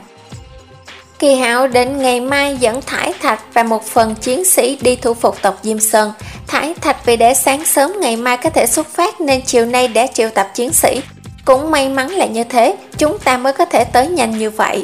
Kỳ Hạo định ngày mai dẫn Thải Thạch và một phần chiến sĩ đi thu phục tộc Diêm Sơn. Thải Thạch vì để sáng sớm ngày mai có thể xuất phát nên chiều nay đã triệu tập chiến sĩ. Cũng may mắn là như thế, chúng ta mới có thể tới nhanh như vậy.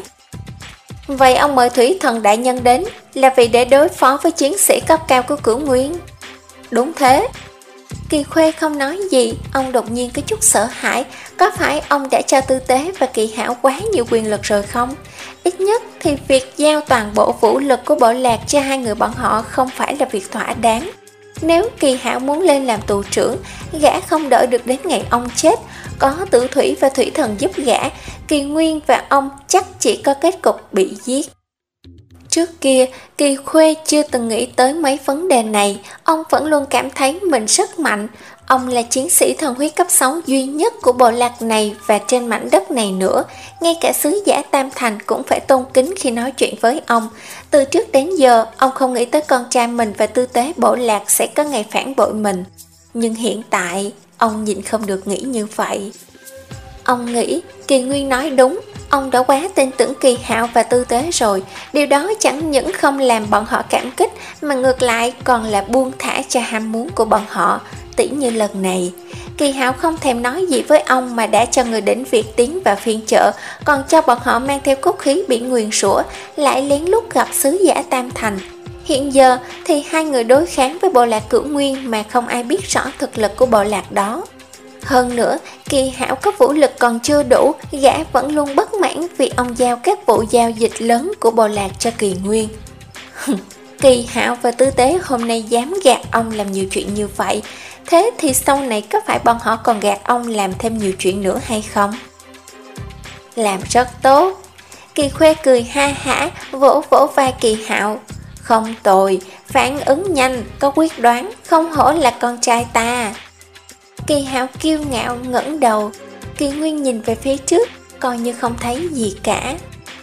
Vậy ông mời Thủy Thần đại nhân đến là vì để đối phó với chiến sĩ cấp cao của Cửu Nguyên? Đúng thế. Kỳ Khuê không nói gì, ông đột nhiên có chút sợ hãi. Có phải ông đã cho Tư Tế và Kỳ Hạo quá nhiều quyền lực rồi không? Ít nhất thì việc giao toàn bộ vũ lực của bộ lạc cho hai người bọn họ không phải là việc thỏa đáng. Nếu Kỳ Hạo muốn lên làm tù trưởng, gã không đợi được đến ngày ông chết. Có Tử Thủy và Thủy Thần giúp gã, Kỳ Nguyên và ông chắc chỉ có kết cục bị giết. Trước kia, Kỳ Khuê chưa từng nghĩ tới mấy vấn đề này, ông vẫn luôn cảm thấy mình rất mạnh. Ông là chiến sĩ thần huyết cấp sáu duy nhất của bộ lạc này và trên mảnh đất này nữa. Ngay cả sứ giả Tam Thành cũng phải tôn kính khi nói chuyện với ông. Từ trước đến giờ, ông không nghĩ tới con trai mình và tư tế bộ lạc sẽ có ngày phản bội mình. Nhưng hiện tại, ông nhịn không được nghĩ như vậy. Ông nghĩ Kỳ Nguyên nói đúng, ông đã quá tin tưởng Kỳ Hạo và Tư Tế rồi. Điều đó chẳng những không làm bọn họ cảm kích, mà ngược lại còn là buông thả cho ham muốn của bọn họ. Tỉ như lần này, Kỳ Hạo không thèm nói gì với ông mà đã cho người đến việc tiến vào phiên chợ, còn cho bọn họ mang theo cốt khí bị nguyền rủa, lại lén lút gặp sứ giả Tam Thành. Hiện giờ thì hai người đối kháng với bộ lạc Cửu Nguyên mà không ai biết rõ thực lực của bộ lạc đó. Hơn nữa, Kỳ Hạo có vũ lực còn chưa đủ, gã vẫn luôn bất mãn vì ông giao các vụ giao dịch lớn của bộ lạc cho Kỳ Nguyên. Kỳ Hạo và Tư Tế hôm nay dám gạt ông làm nhiều chuyện như vậy, thế thì sau này có phải bọn họ còn gạt ông làm thêm nhiều chuyện nữa hay không? Làm rất tốt. Kỳ Khuê cười ha hả, vỗ vỗ vai Kỳ Hạo. Không tồi, phản ứng nhanh, có quyết đoán, không hổ là con trai ta. Kỳ Hạo kiêu ngạo ngẩng đầu, Kỳ Nguyên nhìn về phía trước, coi như không thấy gì cả.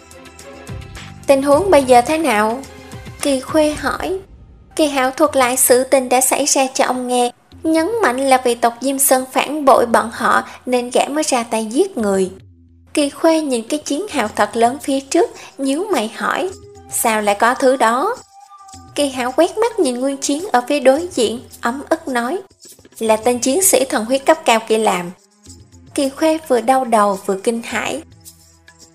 Tình huống bây giờ thế nào? Kỳ Khuê hỏi. Kỳ Hạo thuật lại sự tình đã xảy ra cho ông nghe, nhấn mạnh là vì tộc Diêm Sơn phản bội bọn họ nên gã mới ra tay giết người. Kỳ Khuê nhìn cái chiến hào thật lớn phía trước, nhíu mày hỏi, sao lại có thứ đó? Kỳ Hạo quét mắt nhìn Nguyên Chiến ở phía đối diện, ấm ức nói, là tên chiến sĩ thần huyết cấp cao kia làm. Kỳ Khuê vừa đau đầu vừa kinh hãi.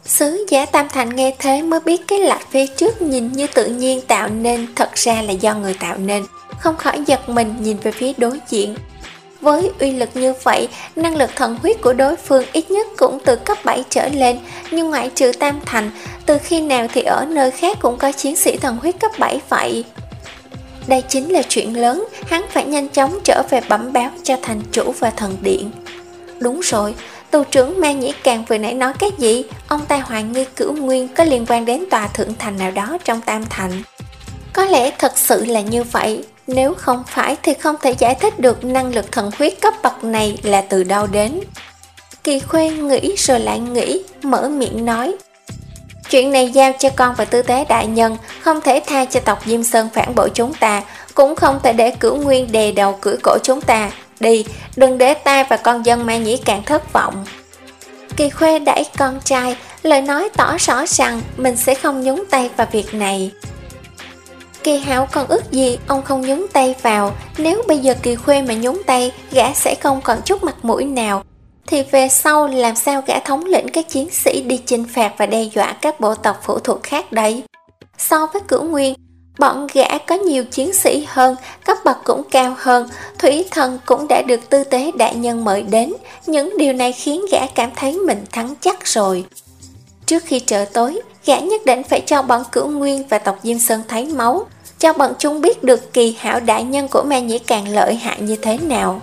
Sứ giả Tam Thành nghe thế mới biết cái lạch phía trước nhìn như tự nhiên tạo nên thật ra là do người tạo nên, không khỏi giật mình nhìn về phía đối diện. Với uy lực như vậy, năng lực thần huyết của đối phương ít nhất cũng từ cấp bảy trở lên, nhưng ngoại trừ Tam Thành, từ khi nào thì ở nơi khác cũng có chiến sĩ thần huyết cấp bảy vậy? Đây chính là chuyện lớn, hắn phải nhanh chóng trở về bẩm báo cho thành chủ và thần điện. Đúng rồi, tù trưởng Ma Nhĩ Càng vừa nãy nói cái gì? Ông ta hoài nghi Cửu Nguyên có liên quan đến tòa thượng thành nào đó trong Tam Thành. Có lẽ thật sự là như vậy, nếu không phải thì không thể giải thích được năng lực thần huyết cấp bậc này là từ đâu đến. Kỳ Khuê nghĩ rồi lại nghĩ, mở miệng nói: chuyện này giao cho con và tư tế đại nhân, không thể tha cho tộc Diêm Sơn phản bội chúng ta, cũng không thể để Cửu Nguyên đè đầu cưỡi cổ chúng ta. Đi, đừng để ta và con dân Ma Nhĩ càng thất vọng. Kỳ Khuê đẩy con trai, lời nói tỏ rõ rằng mình sẽ không nhúng tay vào việc này. Kỳ Hạo còn ước gì ông không nhúng tay vào, nếu bây giờ Kỳ Khuê mà nhúng tay, gã sẽ không còn chút mặt mũi nào, thì về sau làm sao gã thống lĩnh các chiến sĩ đi chinh phạt và đe dọa các bộ tộc phụ thuộc khác đấy. So với Cửu Nguyên, bọn gã có nhiều chiến sĩ hơn, cấp bậc cũng cao hơn, thủy thần cũng đã được tư tế đại nhân mời đến, những điều này khiến gã cảm thấy mình thắng chắc rồi. Trước khi trời tối, gã nhất định phải cho bọn Cửu Nguyên và tộc Diêm Sơn thấy máu, cho bọn chúng biết được Kỳ Hạo đại nhân của Ma Nhĩ Càng lợi hại như thế nào.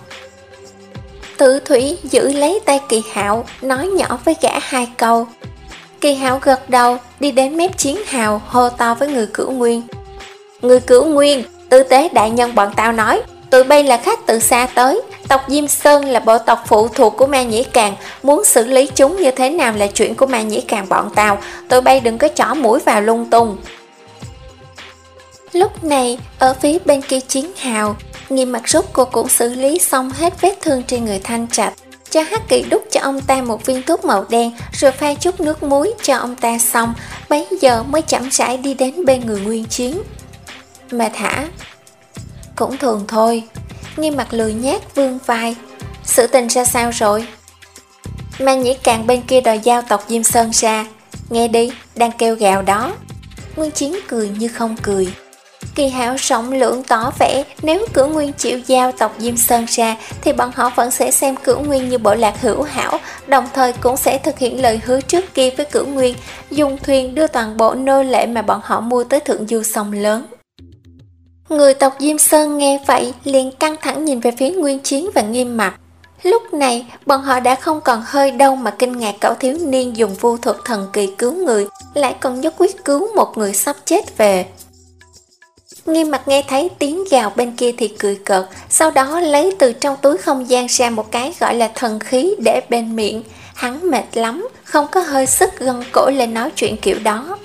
Tử Thủy giữ lấy tay Kỳ Hạo, nói nhỏ với gã hai câu. Kỳ Hạo gật đầu, đi đến mép chiến hào, hô to với người Cửu Nguyên: người Cửu Nguyên, tư tế đại nhân bọn tao nói, tụi bay là khách từ xa tới, tộc Diêm Sơn là bộ tộc phụ thuộc của Ma Nhĩ Càng, muốn xử lý chúng như thế nào là chuyện của Ma Nhĩ Càng bọn tao, tụi bay đừng có chỏ mũi vào lung tung. Lúc này, ở phía bên kia chiến hào, Nghiêm Mặc rút cô cũng xử lý xong hết vết thương trên người Thanh Trạch, cho Hắc Kỳ đút cho ông ta một viên thuốc màu đen, rồi pha chút nước muối cho ông ta xong, bấy giờ mới chậm rãi đi đến bên người Nguyên Chiến. Mà thả cũng thường thôi. Nghiêm Mặc lười nhác vươn vai: sự tình ra sao rồi? Ma Nhĩ Càng bên kia đòi giao tộc Diêm Sơn ra, nghe đi, đang kêu gào đó. Nguyên Chiến cười như không cười. Kỳ Hạo rộng lượng tỏ vẻ nếu Cửu Nguyên chịu giao tộc Diêm Sơn ra thì bọn họ vẫn sẽ xem Cửu Nguyên như bộ lạc hữu hảo, đồng thời cũng sẽ thực hiện lời hứa trước kia với Cửu Nguyên, dùng thuyền đưa toàn bộ nô lệ mà bọn họ mua tới thượng du sông lớn. Người tộc Diêm Sơn nghe vậy liền căng thẳng nhìn về phía Nguyên Chiến và Nghiêm Mặc. Lúc này bọn họ đã không còn hơi đâu mà kinh ngạc cậu thiếu niên dùng vu thuật thần kỳ cứu người, lại còn nhất quyết cứu một người sắp chết về. Nghiêm Mặc nghe thấy tiếng gào bên kia thì cười cợt, sau đó lấy từ trong túi không gian ra một cái gọi là thần khí để bên miệng. Hắn mệt lắm, không có hơi sức gân cổ lên nói chuyện kiểu đó.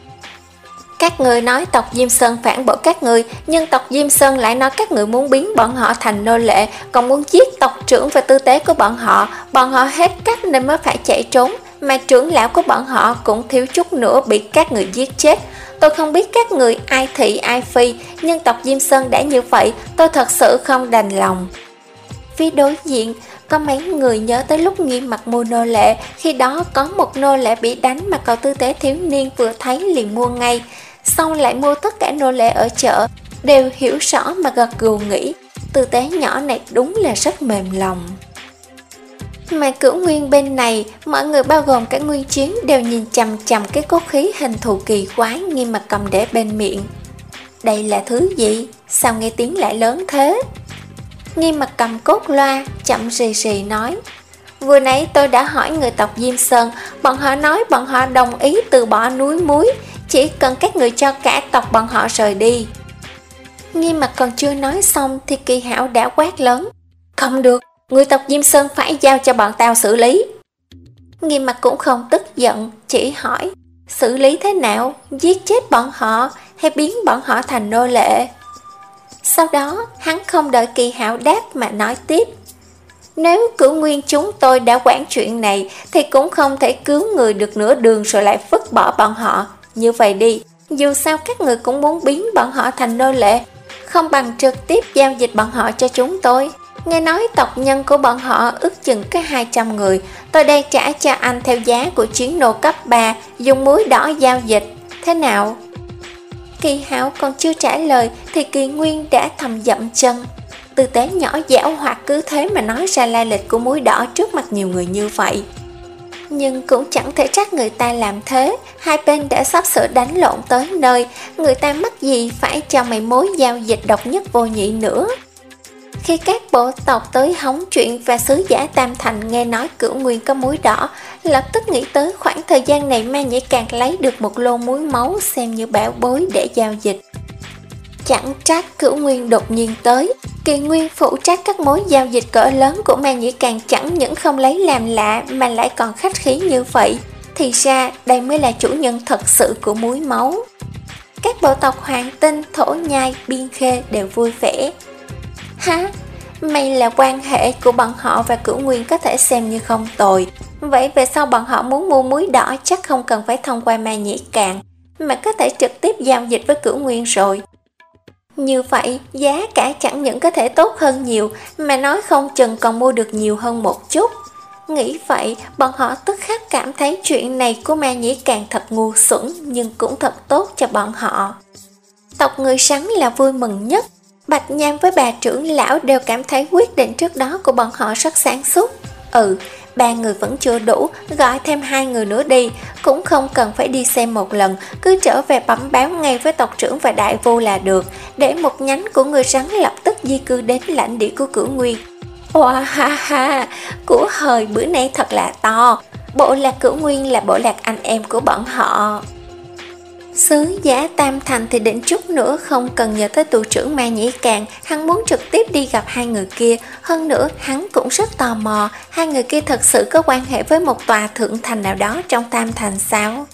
Các người nói tộc Diêm Sơn phản bội các người, nhưng tộc Diêm Sơn lại nói các người muốn biến bọn họ thành nô lệ, còn muốn giết tộc trưởng và tư tế của bọn họ. Bọn họ hết cách nên mới phải chạy trốn, mà trưởng lão của bọn họ cũng thiếu chút nữa bị các người giết chết. Tôi không biết các người ai thị ai phi, nhưng tộc Diêm Sơn đã như vậy, tôi thật sự không đành lòng. Phía đối diện, có mấy người nhớ tới lúc Nghiêm Mặc mua nô lệ, khi đó có một nô lệ bị đánh mà cậu tư tế thiếu niên vừa thấy liền mua ngay, xong lại mua tất cả nô lệ ở chợ, đều hiểu rõ mà gật gù nghĩ, tư tế nhỏ này đúng là rất mềm lòng. Mà Cửu Nguyên bên này, mọi người bao gồm cả Nguyên Chiến đều nhìn chằm chằm cái cốt khí hình thù kỳ quái Nghiêm Mặc cầm để bên miệng. Đây là thứ gì? Sao nghe tiếng lại lớn thế? Nghiêm Mặc cầm cốt loa, chậm rì rì nói: vừa nãy tôi đã hỏi người tộc Diêm Sơn, bọn họ nói bọn họ đồng ý từ bỏ núi muối, chỉ cần các người cho cả tộc bọn họ rời đi. Nghiêm Mặc còn chưa nói xong thì Kỳ Hạo đã quát lớn: không được, người tộc Diêm Sơn phải giao cho bọn tao xử lý. Nghiêm Mặc cũng không tức giận, chỉ hỏi: xử lý thế nào? Giết chết bọn họ hay biến bọn họ thành nô lệ? Sau đó hắn không đợi Kỳ Hạo đáp mà nói tiếp: nếu Cửu Nguyên chúng tôi đã quản chuyện này thì cũng không thể cứu người được nửa đường rồi lại vứt bỏ bọn họ. Như vậy đi, dù sao các người cũng muốn biến bọn họ thành nô lệ, không bằng trực tiếp giao dịch bọn họ cho chúng tôi. Nghe nói tộc nhân của bọn họ ước chừng cái hai trăm người. Tôi đây trả cho anh theo giá của chiến nô cấp ba, dùng muối đỏ giao dịch. Thế nào? Kỳ Hạo còn chưa trả lời thì Kỳ Nguyên đã thầm dậm chân. Tư tế nhỏ dẻo hoặc cứ thế mà nói ra lai lịch của muối đỏ trước mặt nhiều người như vậy. Nhưng cũng chẳng thể trách người ta làm thế. Hai bên đã sắp sửa đánh lộn tới nơi, người ta mắc gì phải cho mày mối giao dịch độc nhất vô nhị nữa. Khi các bộ tộc tới hóng chuyện và sứ giả Tam Thành nghe nói Cửu Nguyên có muối đỏ, lập tức nghĩ tới khoảng thời gian này Ma Nhĩ Càng lấy được một lô muối máu xem như bảo bối để giao dịch. Chẳng trách Cửu Nguyên đột nhiên tới, Kỳ Nguyên phụ trách các mối giao dịch cỡ lớn của Ma Nhĩ Càng chẳng những không lấy làm lạ mà lại còn khách khí như vậy. Thì ra đây mới là chủ nhân thật sự của muối máu. Các bộ tộc Hoàng Tinh, Thổ Nhai, Biên Khê đều vui vẻ. Hả? May là quan hệ của bọn họ và Cửu Nguyên có thể xem như không tồi. Vậy về sau bọn họ muốn mua muối đỏ chắc không cần phải thông qua Ma Nhĩ Càng, mà có thể trực tiếp giao dịch với Cửu Nguyên rồi. Như vậy, giá cả chẳng những có thể tốt hơn nhiều, mà nói không chừng còn mua được nhiều hơn một chút. Nghĩ vậy, bọn họ tức khắc cảm thấy chuyện này của Ma Nhĩ Càng thật ngu xuẩn, nhưng cũng thật tốt cho bọn họ. Tộc người Sắn là vui mừng nhất. Bạch Nham với bà trưởng lão đều cảm thấy quyết định trước đó của bọn họ rất sáng suốt. Ừ, ba người vẫn chưa đủ, gọi thêm hai người nữa đi, cũng không cần phải đi xem một lần, cứ trở về bẩm báo ngay với tộc trưởng và đại vu là được, để một nhánh của người Rắn lập tức di cư đến lãnh địa của Cửu Nguyên. Wow ha ha, của hời bữa nay thật là to, bộ lạc Cửu Nguyên là bộ lạc anh em của bọn họ. Sứ giả Tam Thành thì định chút nữa không cần nhờ tới tù trưởng Ma Nhĩ Càng, hắn muốn trực tiếp đi gặp hai người kia. Hơn nữa hắn cũng rất tò mò, hai người kia thật sự có quan hệ với một tòa thượng thành nào đó trong Tam Thành sao?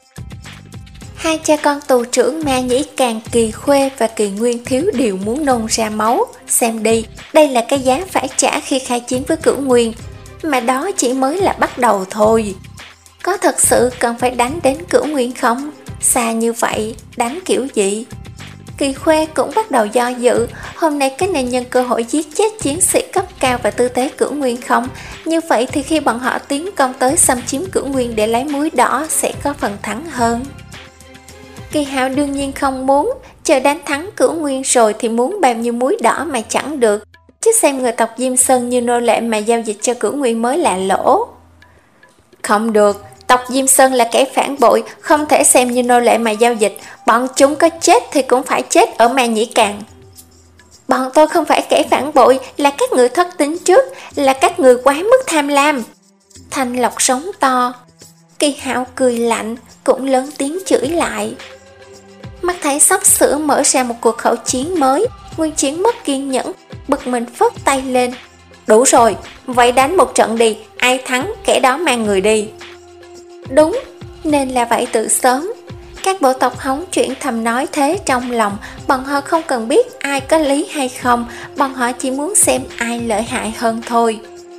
Hai cha con tù trưởng Ma Nhĩ Càng, Kỳ Khuê và Kỳ Nguyên Thiếu đều muốn nôn ra máu. Xem đi, đây là cái giá phải trả khi khai chiến với Cửu Nguyên, mà đó chỉ mới là bắt đầu thôi. Có thật sự cần phải đánh đến Cửu Nguyên không? Xa như vậy, đánh kiểu gì? Kỳ Khuê cũng bắt đầu do dự, hôm nay cái nên nhân cơ hội giết chết chiến sĩ cấp cao và tư tế Cửu Nguyên không? Như vậy thì khi bọn họ tiến công tới xâm chiếm Cửu Nguyên để lấy muối đỏ sẽ có phần thắng hơn. Kỳ Hạo đương nhiên không muốn, chờ đánh thắng Cửu Nguyên rồi thì muốn bao nhiêu muối đỏ mà chẳng được, chứ xem người tộc Diêm Sơn như nô lệ mà giao dịch cho Cửu Nguyên mới là lỗ. Không được, tộc Diêm Sơn là kẻ phản bội, không thể xem như nô lệ mà giao dịch, bọn chúng có chết thì cũng phải chết ở Ma Nhĩ Càng. Bọn tôi không phải kẻ phản bội, là các người thất tính trước, là các người quá mức tham lam. Thanh Lộc sống to. Kỳ Hạo cười lạnh, cũng lớn tiếng chửi lại. Mắt thấy sắp sửa mở ra một cuộc khẩu chiến mới, Nguyên Chiến mất kiên nhẫn, bực mình phất tay lên. Đủ rồi, vậy đánh một trận đi, ai thắng kẻ đó mang người đi. Đúng, nên là vậy từ sớm. Các bộ tộc hóng chuyện thầm nói thế trong lòng, bọn họ không cần biết ai có lý hay không, bọn họ chỉ muốn xem ai lợi hại hơn thôi.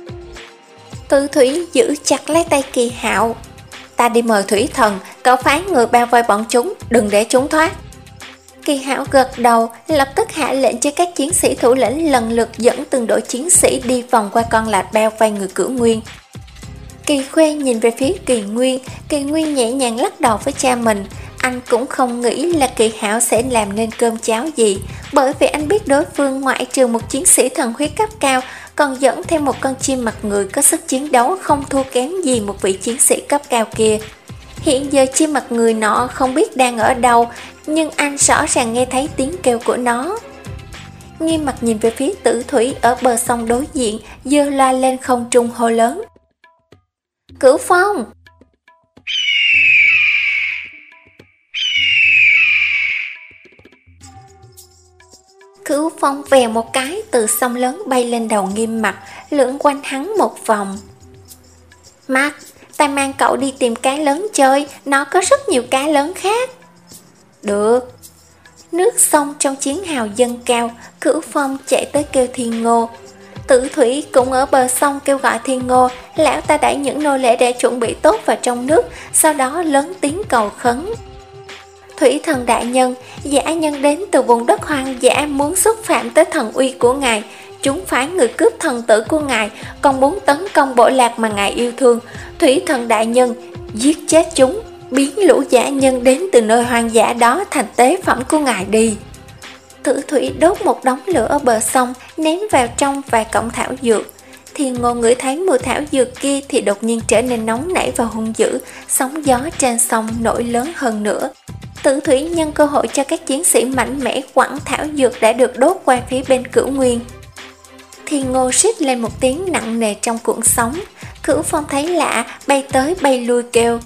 Tư Thủy giữ chặt lấy tay Kỳ Hạo. Ta đi mời Thủy Thần, cậu phái người bao vây bọn chúng, đừng để chúng thoát. Kỳ Hạo gật đầu, lập tức hạ lệnh cho các chiến sĩ thủ lĩnh lần lượt dẫn từng đội chiến sĩ đi vòng qua con lạch bao vây người Cửu Nguyên. Kỳ Khuê nhìn về phía Kỳ Nguyên, Kỳ Nguyên nhẹ nhàng lắc đầu với cha mình. Anh cũng không nghĩ là Kỳ Hạo sẽ làm nên cơm cháo gì, bởi vì anh biết đối phương ngoại trừ một chiến sĩ thần huyết cấp cao, còn dẫn thêm một con chim mặt người có sức chiến đấu không thua kém gì một vị chiến sĩ cấp cao kia. Hiện giờ chim mặt người nọ không biết đang ở đâu, nhưng anh rõ ràng nghe thấy tiếng kêu của nó. Nghiêm mặt nhìn về phía Tử Thủy ở bờ sông đối diện, giơ loa lên không trung hô lớn. Cửu Phong! Cửu Phong vèo một cái từ sông lớn bay lên đầu Nghiêm Mặt, lượn quanh hắn một vòng. Mặt, ta mang cậu đi tìm cá lớn chơi, nó có rất nhiều cá lớn khác. Được. Nước sông trong chiến hào dâng cao, Cửu Phong chạy tới kêu Thiên Ngô. Tử Thủy cũng ở bờ sông kêu gọi Thiên Ngô, lão ta đẩy những nô lệ để chuẩn bị tốt vào trong nước, sau đó lớn tiếng cầu khấn. Thủy Thần đại nhân, dã nhân đến từ vùng đất hoang dã muốn xúc phạm tới thần uy của ngài, chúng phái người cướp thần tử của ngài, còn muốn tấn công bộ lạc mà ngài yêu thương. Thủy thần đại nhân, giết chết chúng, biến lũ dã nhân đến từ nơi hoang dã đó thành tế phẩm của ngài đi. Tử thủy đốt một đống lửa ở bờ sông, ném vào trong vài cọng thảo dược. Thiên Ngô ngửi thấy mùi thảo dược kia thì đột nhiên trở nên nóng nảy và hung dữ, sóng gió trên sông nổi lớn hơn nữa. Tử thủy nhân cơ hội cho các chiến sĩ mạnh mẽ quẳng thảo dược đã được đốt qua phía bên Cửu Nguyên. Thiên Ngô rít lên một tiếng nặng nề trong cuộn sóng. Cửu Phong thấy lạ, bay tới bay lui kêu: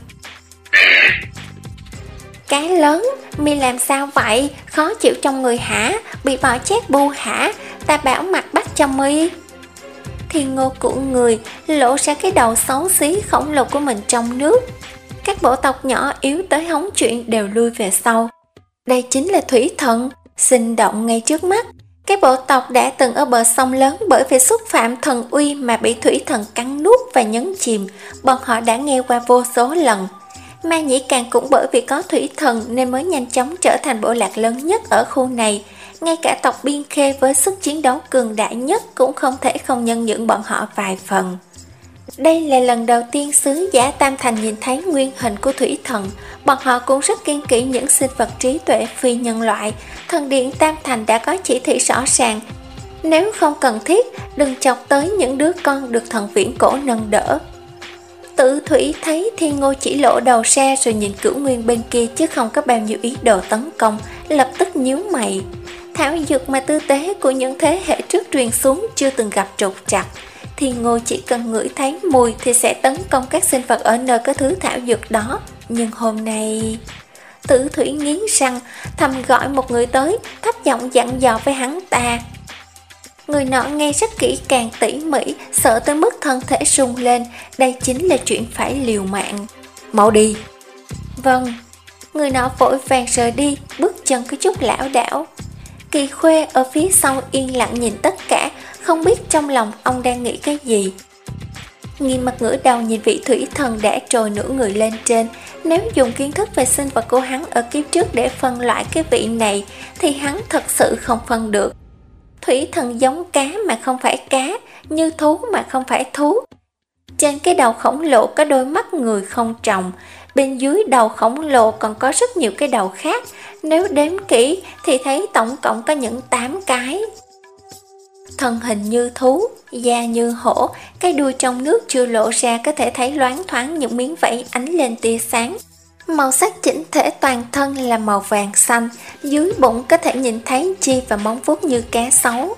Cá lớn, mi làm sao vậy? Khó chịu trong người hả? Bị bọ chét bu hả? Ta bảo mặt bắt cho mi. Thiên Ngô cuộn người, lộ ra cái đầu xấu xí khổng lồ của mình trong nước. Các bộ tộc nhỏ yếu tới hóng chuyện đều lui về sau. Đây chính là thủy thần, sinh động ngay trước mắt. Các bộ tộc đã từng ở bờ sông lớn bởi vì xúc phạm thần uy mà bị thủy thần cắn nuốt và nhấn chìm, bọn họ đã nghe qua vô số lần. Ma Nhĩ Càn cũng bởi vì có thủy thần nên mới nhanh chóng trở thành bộ lạc lớn nhất ở khu này. Ngay cả tộc Biên Khê với sức chiến đấu cường đại nhất cũng không thể không nhân nhượng bọn họ vài phần. Đây là lần đầu tiên sứ giả Tam Thành nhìn thấy nguyên hình của thủy thần. Bọn họ cũng rất kiêng kỵ những sinh vật trí tuệ phi nhân loại. Thần điện Tam Thành đã có chỉ thị rõ ràng, nếu không cần thiết đừng chọc tới những đứa con được thần viễn cổ nâng đỡ. Tử thủy thấy Thiên Ngô chỉ lộ đầu ra rồi nhìn Cửu Nguyên bên kia chứ không có bao nhiêu ý đồ tấn công, lập tức nhíu mày. Thảo dược mà tư tế của những thế hệ trước truyền xuống chưa từng gặp trục trặc. Thiên Ngô chỉ cần ngửi thấy mùi thì sẽ tấn công các sinh vật ở nơi có thứ thảo dược đó. Nhưng hôm nay... Tử thủy nghiến răng, thầm gọi một người tới, thấp giọng dặn dò với hắn ta. Người nọ nghe rất kỹ càng tỉ mỉ, sợ tới mức thân thể rung lên. Đây chính là chuyện phải liều mạng. Mau đi. Vâng. Người nọ vội vàng rời đi, bước chân có chút lảo đảo. Kỳ Khuê ở phía sau yên lặng nhìn tất cả, không biết trong lòng ông đang nghĩ cái gì. Nghiêm Mặt ngửa đầu nhìn vị thủy thần đã trồi nửa người lên trên. Nếu dùng kiến thức về sinh vật của hắn ở kiếp trước để phân loại cái vị này thì hắn thật sự không phân được. Thủy thần giống cá mà không phải cá, như thú mà không phải thú. Trên cái đầu khổng lồ có đôi mắt người không tròng, bên dưới đầu khổng lồ còn có rất nhiều cái đầu khác. Nếu đếm kỹ thì thấy tổng cộng có những tám cái. Thân hình như thú, da như hổ, cái đuôi trong nước chưa lộ ra có thể thấy loáng thoáng những miếng vảy ánh lên tia sáng. Màu sắc chỉnh thể toàn thân là màu vàng xanh, dưới bụng có thể nhìn thấy chi và móng vuốt như cá sấu.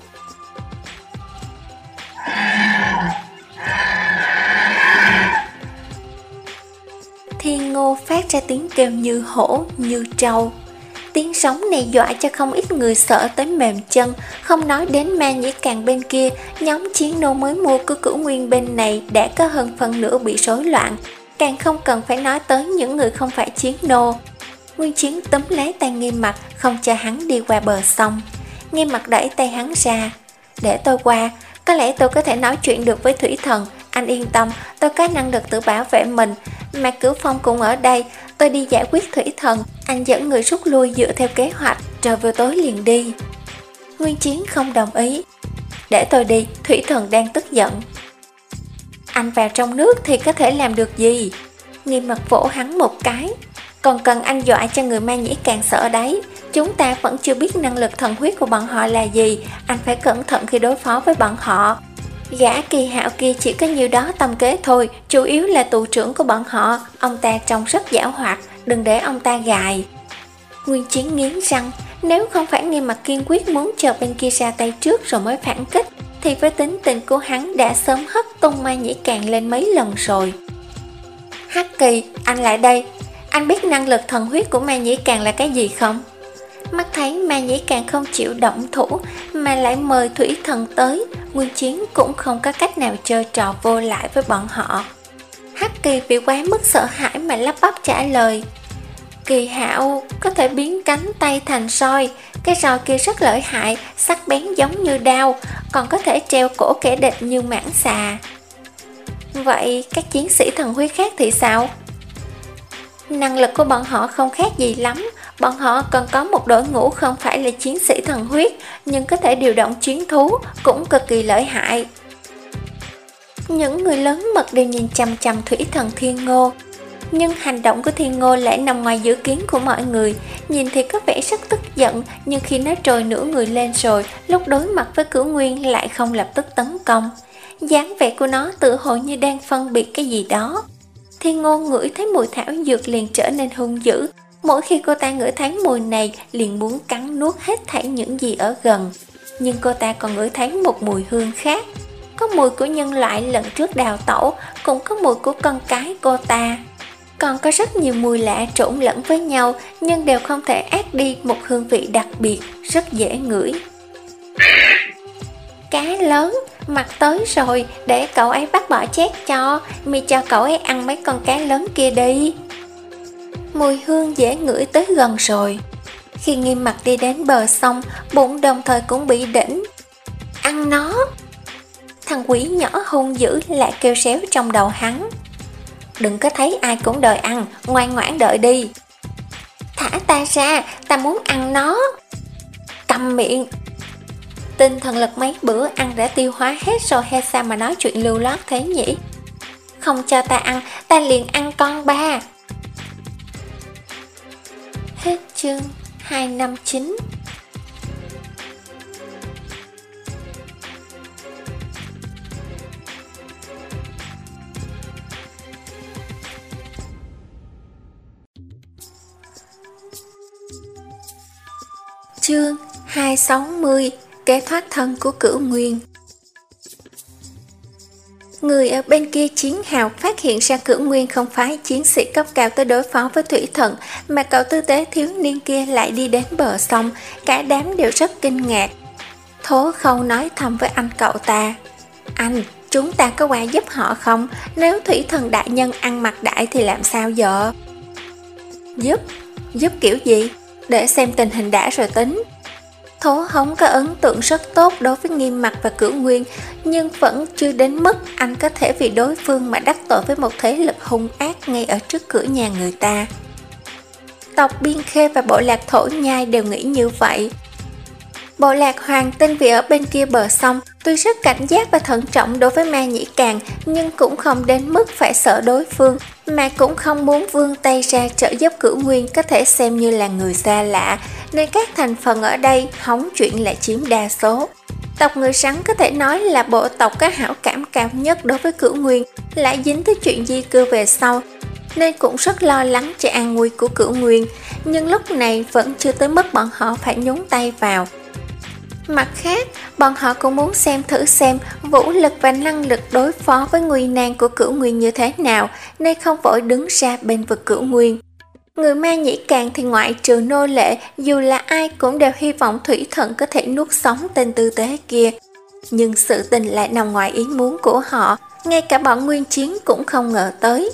Thiên Ngô phát ra tiếng kêu như hổ, như trâu. Tiếng sóng này dọa cho không ít người sợ tới mềm chân, không nói đến Ma Nhĩ Càn bên kia, nhóm chiến nô mới mua của Cửu Nguyên bên này đã có hơn phần nửa bị rối loạn, càng không cần phải nói tới những người không phải chiến nô. Nguyên Chiến túm lấy tay Nghiêm Mặt, không cho hắn đi qua bờ sông. Nghiêm Mặt đẩy tay hắn ra. Để tôi qua, có lẽ tôi có thể nói chuyện được với thủy thần, anh yên tâm, tôi có năng lực tự bảo vệ mình. Mà Cửu Phong cũng ở đây, tôi đi giải quyết thủy thần, anh dẫn người rút lui dựa theo kế hoạch, rồi vừa tối liền đi. Nguyên Chiến không đồng ý. Để tôi đi, thủy thần đang tức giận. Anh vào trong nước thì có thể làm được gì? Nghiêm Mặt vỗ hắn một cái. Còn cần anh dọa cho người Ma Nhĩ càng sợ đấy. Chúng ta vẫn chưa biết năng lực thần huyết của bọn họ là gì, anh phải cẩn thận khi đối phó với bọn họ. Gã Kỳ Hạo kia chỉ có nhiêu đó tâm kế thôi, chủ yếu là tù trưởng của bọn họ, ông ta trông rất giảo hoạt, đừng để ông ta gài. Nguyên Chiến nghiến răng, nếu không phải Nghiêm Mặt kiên quyết muốn chờ bên kia ra tay trước rồi mới phản kích, thì với tính tình của hắn đã sớm hất tung Ma Nhĩ Càn lên mấy lần rồi. Hắc Kỳ, anh lại đây, anh biết năng lực thần huyết của Ma Nhĩ Càn là cái gì không? Mắt thấy Ma Nhĩ Càn không chịu động thủ mà lại mời thủy thần tới, Nguyên Chiến cũng không có cách nào chơi trò vô lại với bọn họ. Hắc Kỳ vì quá mức sợ hãi mà lắp bắp trả lời. Kỳ Hạo có thể biến cánh tay thành roi, cái roi kia rất lợi hại, sắc bén giống như đao, còn có thể treo cổ kẻ địch như mãng xà. Vậy các chiến sĩ thần huyết khác thì sao? Năng lực của bọn họ không khác gì lắm, bọn họ còn có một đội ngũ không phải là chiến sĩ thần huyết, nhưng có thể điều động chiến thú, cũng cực kỳ lợi hại. Những người lớn mật đều nhìn chằm chằm thủy thần Thiên Ngô, nhưng hành động của Thiên Ngô lại nằm ngoài dự kiến của mọi người. Nhìn thì có vẻ rất tức giận, nhưng khi nó trồi nửa người lên rồi, lúc đối mặt với Cửu Nguyên lại không lập tức tấn công. dáng vẻ của nó tự hồ như đang phân biệt cái gì đó. Thiên Ngô ngửi thấy mùi thảo dược liền trở nên hung dữ. Mỗi khi cô ta ngửi thấy mùi này liền muốn cắn nuốt hết thảy những gì ở gần. Nhưng cô ta còn ngửi thấy một mùi hương khác. Có mùi của nhân loại lần trước đào tẩu, cũng có mùi của con cái cô ta. Còn có rất nhiều mùi lạ trộn lẫn với nhau, nhưng đều không thể át đi một hương vị đặc biệt, rất dễ ngửi. Cá lớn, mặt tới rồi, để cậu ấy bắt bỏ chét cho, mi cho cậu ấy ăn mấy con cá lớn kia đi. Mùi hương dễ ngửi tới gần rồi. Khi Nghiêm Mặc đi đến bờ sông, bụng đồng thời cũng bị đỉnh. Ăn nó! Thằng quỷ nhỏ hung dữ lại kêu réo trong đầu hắn. Đừng có thấy ai cũng đòi ăn, ngoan ngoãn đợi đi. Thả ta ra, ta muốn ăn nó. Câm miệng! Tinh thần lực mấy bữa ăn đã tiêu hóa hết rồi hay sao mà nói chuyện lưu lót thế nhỉ? Không cho ta ăn, ta liền ăn con ba. Hết chương hai năm chín. Chương hai sáu mươi. Kế thoát thân của Cửu Nguyên. Người ở bên kia chiến hào phát hiện ra Cửu Nguyên không phải chiến sĩ cấp cao tới đối phó với thủy thần, mà cậu tư tế thiếu niên kia lại đi đến bờ sông. Cả đám đều rất kinh ngạc. Thố Khâu nói thầm với anh cậu ta: Anh, chúng ta có qua giúp họ không? Nếu thủy thần đại nhân ăn mặc đại thì làm sao giờ? Giúp? Giúp kiểu gì? Để xem tình hình đã rồi tính. Thố Hống có ấn tượng rất tốt đối với Nghiêm Mặc và Cửu Nguyên, nhưng vẫn chưa đến mức anh có thể vì đối phương mà đắc tội với một thế lực hung ác ngay ở trước cửa nhà người ta. Tộc Biên Khê và bộ lạc Thổ Nhai đều nghĩ như vậy. Bộ lạc Hoàng Tinh vì ở bên kia bờ sông, tuy rất cảnh giác và thận trọng đối với Ma Nhĩ Càng, nhưng cũng không đến mức phải sợ đối phương, mà cũng không muốn vươn tay ra trợ giúp Cửu Nguyên có thể xem như là người xa lạ, nên các thành phần ở đây hóng chuyện lại chiếm đa số. Tộc người Rắn có thể nói là bộ tộc có hảo cảm cao nhất đối với Cửu Nguyên, lại dính tới chuyện di cư về sau, nên cũng rất lo lắng cho an nguy của Cửu Nguyên, nhưng lúc này vẫn chưa tới mức bọn họ phải nhúng tay vào. Mặt khác, bọn họ cũng muốn xem thử xem vũ lực và năng lực đối phó với nguy nan của Cửu Nguyên như thế nào, nên không vội đứng ra bên vực Cửu Nguyên. Người Ma Nhĩ Càng thì ngoại trừ nô lệ, dù là ai cũng đều hy vọng thủy thần có thể nuốt sống tên tư tế kia. Nhưng sự tình lại nằm ngoài ý muốn của họ, ngay cả bọn Nguyên Chiến cũng không ngờ tới.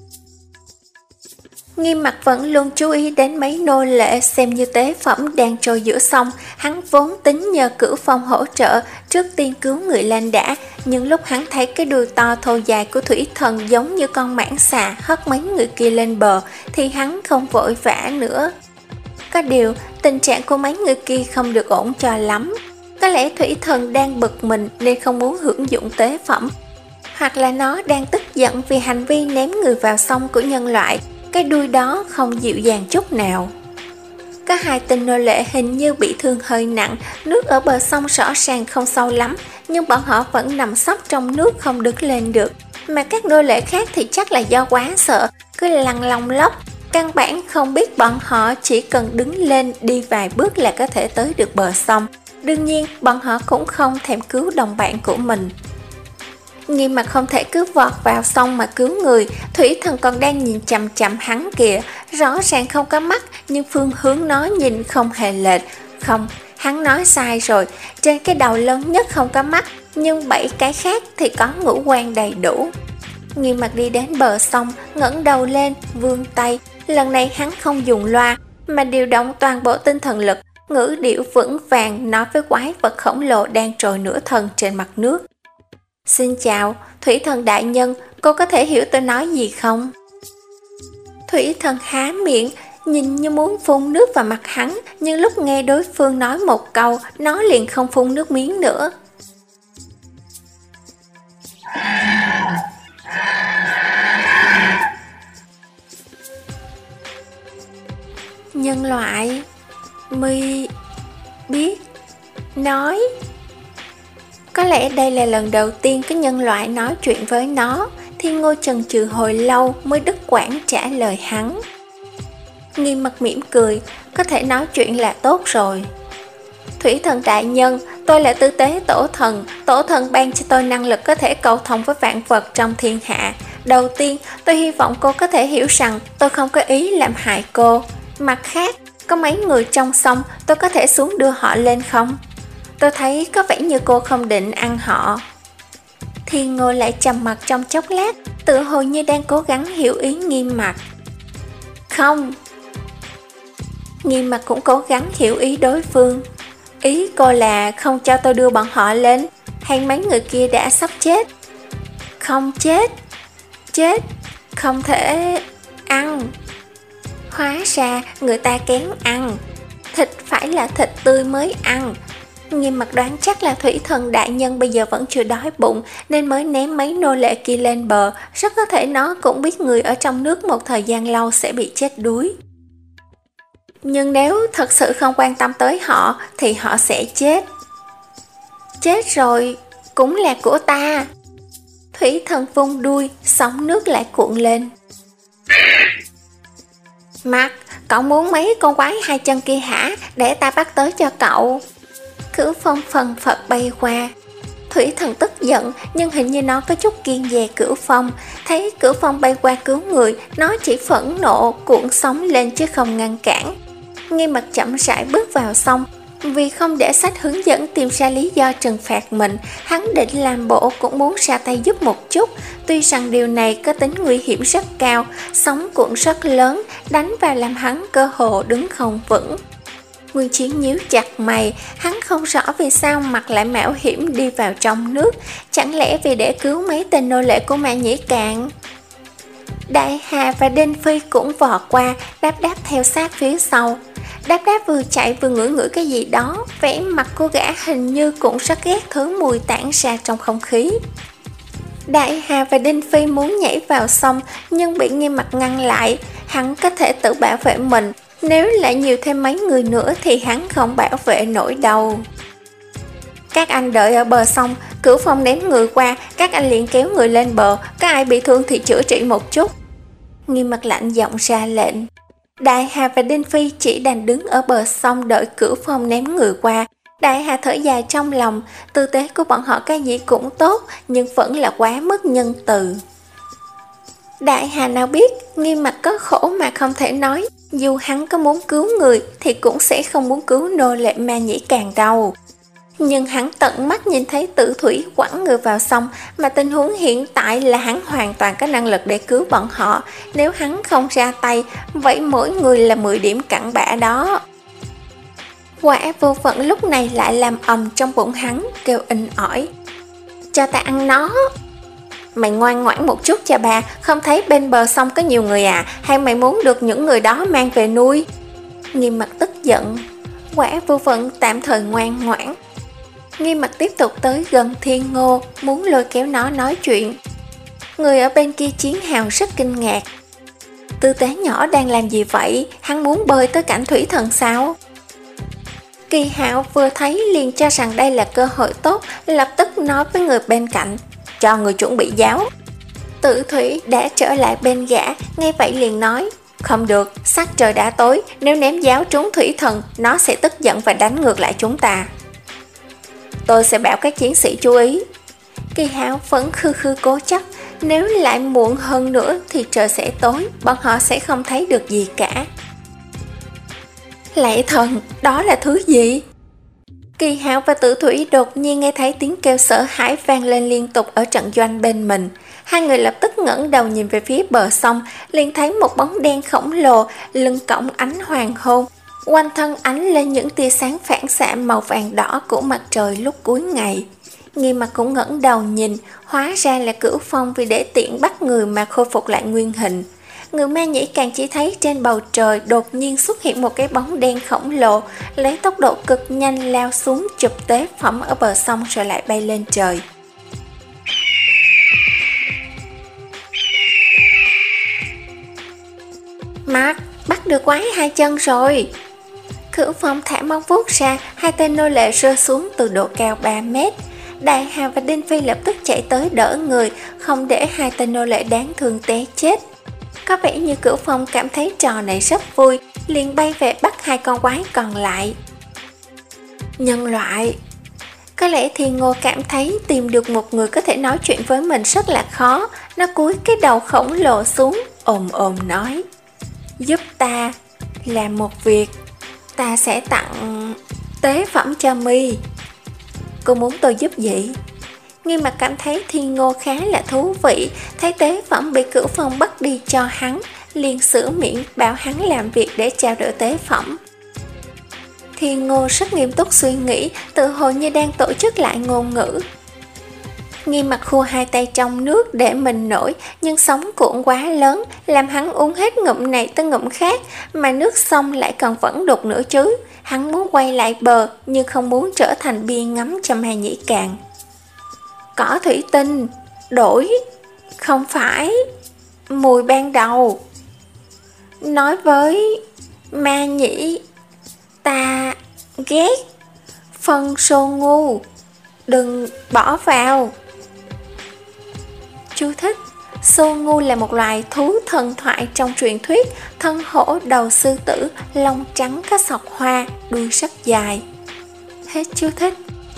Nghiêm Mặc vẫn luôn chú ý đến mấy nô lệ xem như tế phẩm đang trôi giữa sông. Hắn vốn tính nhờ Cửu Phong hỗ trợ trước tiên cứu người Lan đã, nhưng lúc hắn thấy cái đuôi to thô dài của thủy thần giống như con mãng xà hất mấy người kia lên bờ thì hắn không vội vã nữa. Có điều tình trạng của mấy người kia không được ổn cho lắm. Có lẽ thủy thần đang bực mình nên không muốn hưởng dụng tế phẩm, hoặc là nó đang tức giận vì hành vi ném người vào sông của nhân loại. Cái đuôi đó không dịu dàng chút nào. Có hai tên nô lệ hình như bị thương hơi nặng. Nước ở bờ sông rõ ràng không sâu lắm, nhưng bọn họ vẫn nằm sấp trong nước không đứng lên được. Mà các nô lệ khác thì chắc là do quá sợ, cứ lăn lông lóc. Căn bản không biết bọn họ chỉ cần đứng lên đi vài bước là có thể tới được bờ sông. Đương nhiên bọn họ cũng không thèm cứu đồng bạn của mình. Nghiêm Mặc không thể cứ vọt vào sông mà cứu người. Thủy thần còn đang nhìn chằm chằm hắn kìa. Rõ ràng không có mắt, nhưng phương hướng nó nhìn không hề lệch. Không, hắn nói sai rồi. Trên cái đầu lớn nhất không có mắt, nhưng bảy cái khác thì có ngũ quan đầy đủ. Nghiêm Mặc đi đến bờ sông, ngẩng đầu lên, vươn tay. Lần này hắn không dùng loa, mà điều động toàn bộ tinh thần lực, ngữ điệu vững vàng nói với quái vật khổng lồ đang trồi nửa thân trên mặt nước. Xin chào, thủy thần đại nhân, cô có thể hiểu tôi nói gì không? Thủy Thần há miệng, nhìn như muốn phun nước vào mặt hắn, nhưng lúc nghe đối phương nói một câu, nó liền không phun nước miếng nữa. Nhân loại, mi biết nói. Có lẽ đây là lần đầu tiên cái nhân loại nói chuyện với nó. Thiên Ngô chần chừ hồi lâu mới đứt quãng trả lời hắn. Nghiêm mặt mỉm cười, có thể nói chuyện là tốt rồi. Thủy Thần đại nhân, tôi là tư tế tổ thần. Tổ thần ban cho tôi năng lực có thể cầu thông với vạn vật trong thiên hạ. Đầu tiên, tôi hy vọng cô có thể hiểu rằng tôi không có ý làm hại cô. Mặt khác, có mấy người trong sông, tôi có thể xuống đưa họ lên không? Tôi thấy có vẻ như cô không định ăn họ. Thiên Ngô lại trầm mặt trong chốc lát, tự hồ như đang cố gắng hiểu ý Nghiêm Mặt. Không. Nghiêm Mặt cũng cố gắng hiểu ý đối phương. Ý cô là không cho tôi đưa bọn họ lên, hay mấy người kia đã sắp chết? Không chết. Chết, không thể ăn. Hóa ra người ta kén ăn. Thịt phải là thịt tươi mới ăn. Nghiêm Mặt đoán chắc là Thủy Thần đại nhân bây giờ vẫn chưa đói bụng nên mới ném mấy nô lệ kia lên bờ. Rất có thể nó cũng biết người ở trong nước một thời gian lâu sẽ bị chết đuối. Nhưng nếu thật sự không quan tâm tới họ thì họ sẽ chết. Chết rồi cũng là của ta. Thủy Thần vung đuôi, sóng nước lại cuộn lên. Mặt, cậu muốn mấy con quái hai chân kia hả? Để ta bắt tới cho cậu. Cửu Phong phần phật bay qua. Thủy Thần tức giận, nhưng hình như nó có chút kiêng dè Cửu Phong. Thấy Cửu Phong bay qua cứu người, nó chỉ phẫn nộ cuộn sóng lên chứ không ngăn cản. Nghiêm Mặt chậm rãi bước vào sông. Vì không để sách hướng dẫn tìm ra lý do trừng phạt mình, hắn định làm bộ cũng muốn ra tay giúp một chút. Tuy rằng điều này có tính nguy hiểm rất cao, sóng cuộn rất lớn, đánh vào làm hắn cơ hồ đứng không vững. Nguyên Chiến nhíu chặt mày, hắn không rõ vì sao Mặt lại mạo hiểm đi vào trong nước, chẳng lẽ vì để cứu mấy tên nô lệ của Mã Nhĩ Cạn? Đại Hà và Đinh Phi cũng vò qua, đáp đáp theo sát phía sau. Đáp đáp vừa chạy vừa ngửi ngửi cái gì đó, vẻ mặt cô gã hình như cũng rất ghét thứ mùi tản ra trong không khí. Đại Hà và Đinh Phi muốn nhảy vào sông nhưng bị Nghiêm Mặt ngăn lại. Hắn có thể tự bảo vệ mình, nếu lại nhiều thêm mấy người nữa thì hắn không bảo vệ nổi đâu. Các anh đợi ở bờ sông, Cửu Phong ném người qua, các anh liền kéo người lên bờ, có ai bị thương thì chữa trị một chút. Nghiêm Mặt lạnh giọng ra lệnh. Đại Hà và Đinh Phi chỉ đành đứng ở bờ sông đợi Cửu Phong ném người qua. Đại Hà thở dài trong lòng, tư tế của bọn họ cái gì cũng tốt, nhưng vẫn là quá mức nhân từ. Đại Hà nào biết, Nghiêm Mặt có khổ mà không thể nói, dù hắn có muốn cứu người thì cũng sẽ không muốn cứu nô lệ Ma Nhĩ Càn đâu. Nhưng hắn tận mắt nhìn thấy Tử Thủy quẳng người vào sông, mà tình huống hiện tại là hắn hoàn toàn có năng lực để cứu bọn họ. Nếu hắn không ra tay, vậy mỗi người là mười điểm cặn bã đó. Quả vô phận lúc này lại làm ầm trong bụng hắn, kêu inh ỏi. Cho ta ăn nó. Mày ngoan ngoãn một chút cho bà, không thấy bên bờ sông có nhiều người à, hay mày muốn được những người đó mang về nuôi? Nghiêm Mặt tức giận. Quả vô phận tạm thời ngoan ngoãn. Nghiêm Mặt tiếp tục tới gần Thiên Ngô, muốn lôi kéo nó nói chuyện. Người ở bên kia chiến hào rất kinh ngạc. Tư tế nhỏ đang làm gì vậy? Hắn muốn bơi tới cảnh Thủy Thần sao? Kỳ Hạo vừa thấy liền cho rằng đây là cơ hội tốt, lập tức nói với người bên cạnh, cho người chuẩn bị giáo. Tử Thủy đã trở lại bên gã, nghe vậy liền nói, không được, sắc trời đã tối, nếu ném giáo trúng Thủy Thần, nó sẽ tức giận và đánh ngược lại chúng ta. Tôi sẽ bảo các chiến sĩ chú ý. Kỳ Hạo vẫn khư khư cố chấp, nếu lại muộn hơn nữa thì trời sẽ tối, bọn họ sẽ không thấy được gì cả. Lạy thần, đó là thứ gì? Kỳ Hạo và Tử Thủy đột nhiên nghe thấy tiếng kêu sợ hãi vang lên liên tục ở trận doanh bên mình. Hai người lập tức ngẩng đầu nhìn về phía bờ sông, liền thấy một bóng đen khổng lồ, lưng cõng ánh hoàng hôn. Quanh thân ánh lên những tia sáng phản xạ màu vàng đỏ của mặt trời lúc cuối ngày. Nghiêm Mặt cũng ngẩng đầu nhìn, hóa ra là Cửu Phong vì để tiện bắt người mà khôi phục lại nguyên hình. người ma nhĩ càng chỉ thấy trên bầu trời đột nhiên xuất hiện một cái bóng đen khổng lồ, lấy tốc độ cực nhanh lao xuống chụp tế phẩm ở bờ sông rồi lại bay lên trời. Mặt, bắt được quái hai chân rồi. Cửu Phong thả móng vuốt ra, hai tên nô lệ rơi xuống từ độ cao ba mét. Đại Hà và Đinh Phi lập tức chạy tới đỡ người, không để hai tên nô lệ đáng thương té chết. Có vẻ như Cửu Phong cảm thấy trò này rất vui, liền bay về bắt hai con quái còn lại. Nhân loại. Có lẽ Thiên Ngô cảm thấy tìm được một người có thể nói chuyện với mình rất là khó. Nó cúi cái đầu khổng lồ xuống, ồm ồm nói: giúp ta làm một việc, ta sẽ tặng tế phẩm cho mi. Cô muốn tôi giúp gì? Nghiêm Mặt cảm thấy Thiên Ngô khá là thú vị, thấy tế phẩm bị Cửu Phong bắt đi cho hắn, liền sửa miệng bảo hắn làm việc để trao đổi tế phẩm. Thiên Ngô rất nghiêm túc suy nghĩ, tự hồ như đang tổ chức lại ngôn ngữ. Nghiêm Mặt khua hai tay trong nước để mình nổi, nhưng sóng cuộn quá lớn, làm hắn uống hết ngụm này tới ngụm khác, mà nước sông lại còn vẫn đục nữa chứ. Hắn muốn quay lại bờ, nhưng không muốn trở thành bia ngắm cho Ma Nhĩ Càn. Cỏ thủy tinh, đổi, không phải mùi ban đầu. Nói với Ma Nhĩ, ta ghét phân sô ngu, đừng bỏ vào. Chú thích: Sô ngu là một loài thú thần thoại trong truyền thuyết, thân hổ đầu sư tử, lông trắng có sọc hoa, đuôi rất dài. Hết chú thích.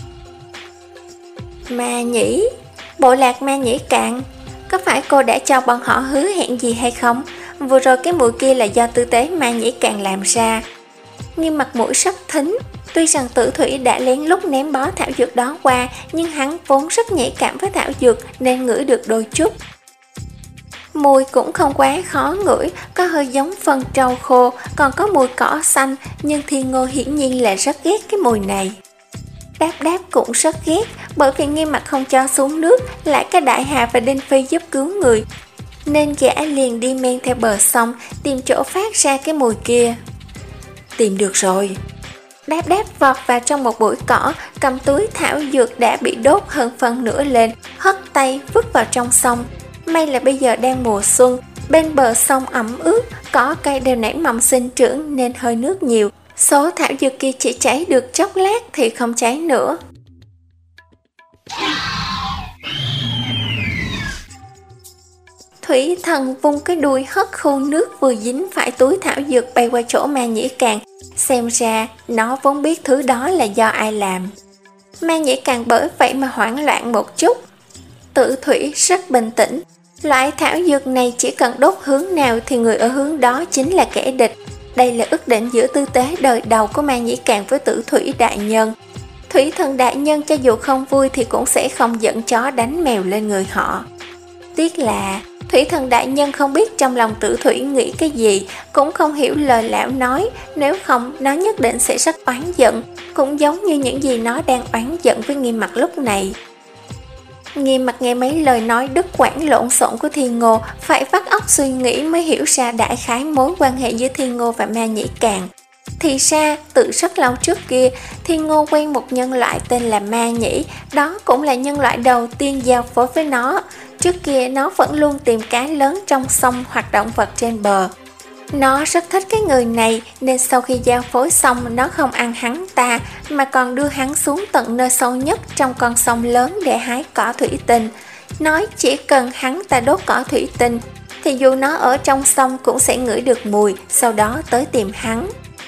Ma Nhĩ, bộ lạc Ma Nhĩ Càn, có phải cô đã cho bọn họ hứa hẹn gì hay không? Vừa rồi cái mùi kia là do tư tế Ma Nhĩ Càn làm ra. Nghiêm Mặt mũi rất thính. Tuy rằng Tử Thủy đã lén lút ném bó thảo dược đó qua, nhưng hắn vốn rất nhạy cảm với thảo dược nên ngửi được đôi chút. Mùi cũng không quá khó ngửi, có hơi giống phân trâu khô, còn có mùi cỏ xanh, nhưng Thiên Ngô hiển nhiên là rất ghét cái mùi này. Đáp Đáp cũng rất ghét, bởi vì Nghiêm Mặt không cho xuống nước, lại có Đại Hà và Đinh Phi giúp cứu người, nên gã liền đi men theo bờ sông tìm chỗ phát ra cái mùi kia. Tìm được rồi. Đáp Đáp vọt vào trong một bụi cỏ, cầm túi thảo dược đã bị đốt hơn phân nửa lên, hất tay vứt vào trong sông. May là bây giờ đang mùa xuân, bên bờ sông ẩm ướt, cỏ cây đều nảy mầm sinh trưởng nên hơi nước nhiều. Số thảo dược kia chỉ cháy được chốc lát thì không cháy nữa. Thủy Thần vung cái đuôi hất khu nước vừa dính phải túi thảo dược bay qua chỗ Ma Nhĩ Càn. Xem ra nó vốn biết thứ đó là do ai làm. Ma Nhĩ Càn bởi vậy mà hoảng loạn một chút. Tử Thủy rất bình tĩnh. Loại thảo dược này chỉ cần đốt hướng nào thì người ở hướng đó chính là kẻ địch. Đây là ước định giữa tư tế đời đầu của Ma Nhĩ Càn với Tử Thủy đại nhân. Thủy Thần đại nhân cho dù không vui thì cũng sẽ không dẫn chó đánh mèo lên người họ. Tiếc là Thủy Thần đại nhân không biết trong lòng Tử Thủy nghĩ cái gì, cũng không hiểu lời lão nói, nếu không nó nhất định sẽ rất oán giận, cũng giống như những gì nó đang oán giận với Nghiêm Mặt lúc này. Nghiêm Mặt nghe mấy lời nói đứt quãng lộn xộn của Thiên Ngô, phải vắt óc suy nghĩ mới hiểu ra đại khái mối quan hệ giữa Thiên Ngô và Ma Nhĩ Càn. Thì ra, từ rất lâu trước kia, Thiên Ngô quen một nhân loại tên là Ma Nhĩ, đó cũng là nhân loại đầu tiên giao phối với nó. Trước kia nó vẫn luôn tìm cá lớn trong sông hoặc động vật trên bờ. Nó rất thích cái người này nên sau khi giao phối xong nó không ăn hắn ta mà còn đưa hắn xuống tận nơi sâu nhất trong con sông lớn để hái cỏ thủy tinh. Nói chỉ cần hắn ta đốt cỏ thủy tinh thì dù nó ở trong sông cũng sẽ ngửi được mùi, sau đó tới tìm hắn.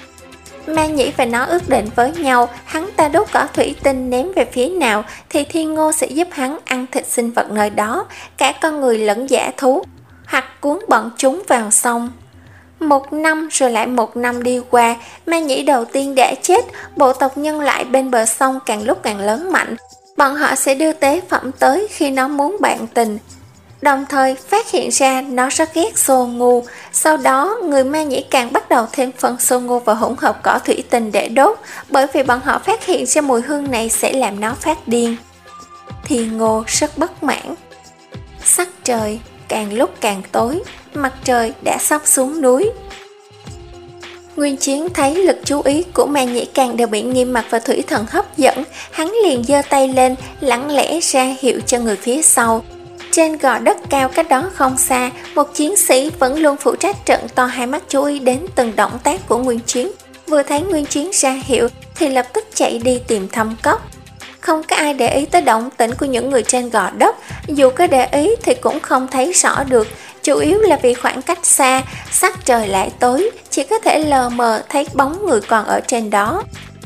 Ma Nhĩ và nó ước định với nhau, hắn ta đốt cỏ thủy tinh ném về phía nào thì Thiên Ngô sẽ giúp hắn ăn thịt sinh vật nơi đó, cả con người lẫn dã thú, hoặc cuốn bọn chúng vào sông. Một năm rồi lại một năm đi qua, Ma Nhĩ đầu tiên đã chết, bộ tộc nhân loại bên bờ sông càng lúc càng lớn mạnh. Bọn họ sẽ đưa tế phẩm tới khi nó muốn bạn tình. Đồng thời phát hiện ra nó rất ghét Sô Ngu. Sau đó người Ma Nhĩ càng bắt đầu thêm phần Sô Ngu vào hỗn hợp cỏ thủy tinh để đốt, bởi vì bọn họ phát hiện ra mùi hương này sẽ làm nó phát điên. Thiên Ngô rất bất mãn. Sắc trời càng lúc càng tối, mặt trời đã sắp xuống núi. Nguyên Chiến thấy lực chú ý của Ma Nhĩ Càng đều bị Nghiêm Mặc và Thủy Thần hấp dẫn, hắn liền giơ tay lên, lặng lẽ ra hiệu cho người phía sau. Trên gò đất cao cách đó không xa, một chiến sĩ vẫn luôn phụ trách trận to hai mắt chú ý đến từng động tác của Nguyên Chiến. Vừa thấy Nguyên Chiến ra hiệu thì lập tức chạy đi tìm Thâm Cốc. Không có ai để ý tới động tĩnh của những người trên gò đất, dù có để ý thì cũng không thấy rõ được, chủ yếu là vì khoảng cách xa, sắc trời lại tối, chỉ có thể lờ mờ thấy bóng người còn ở trên đó.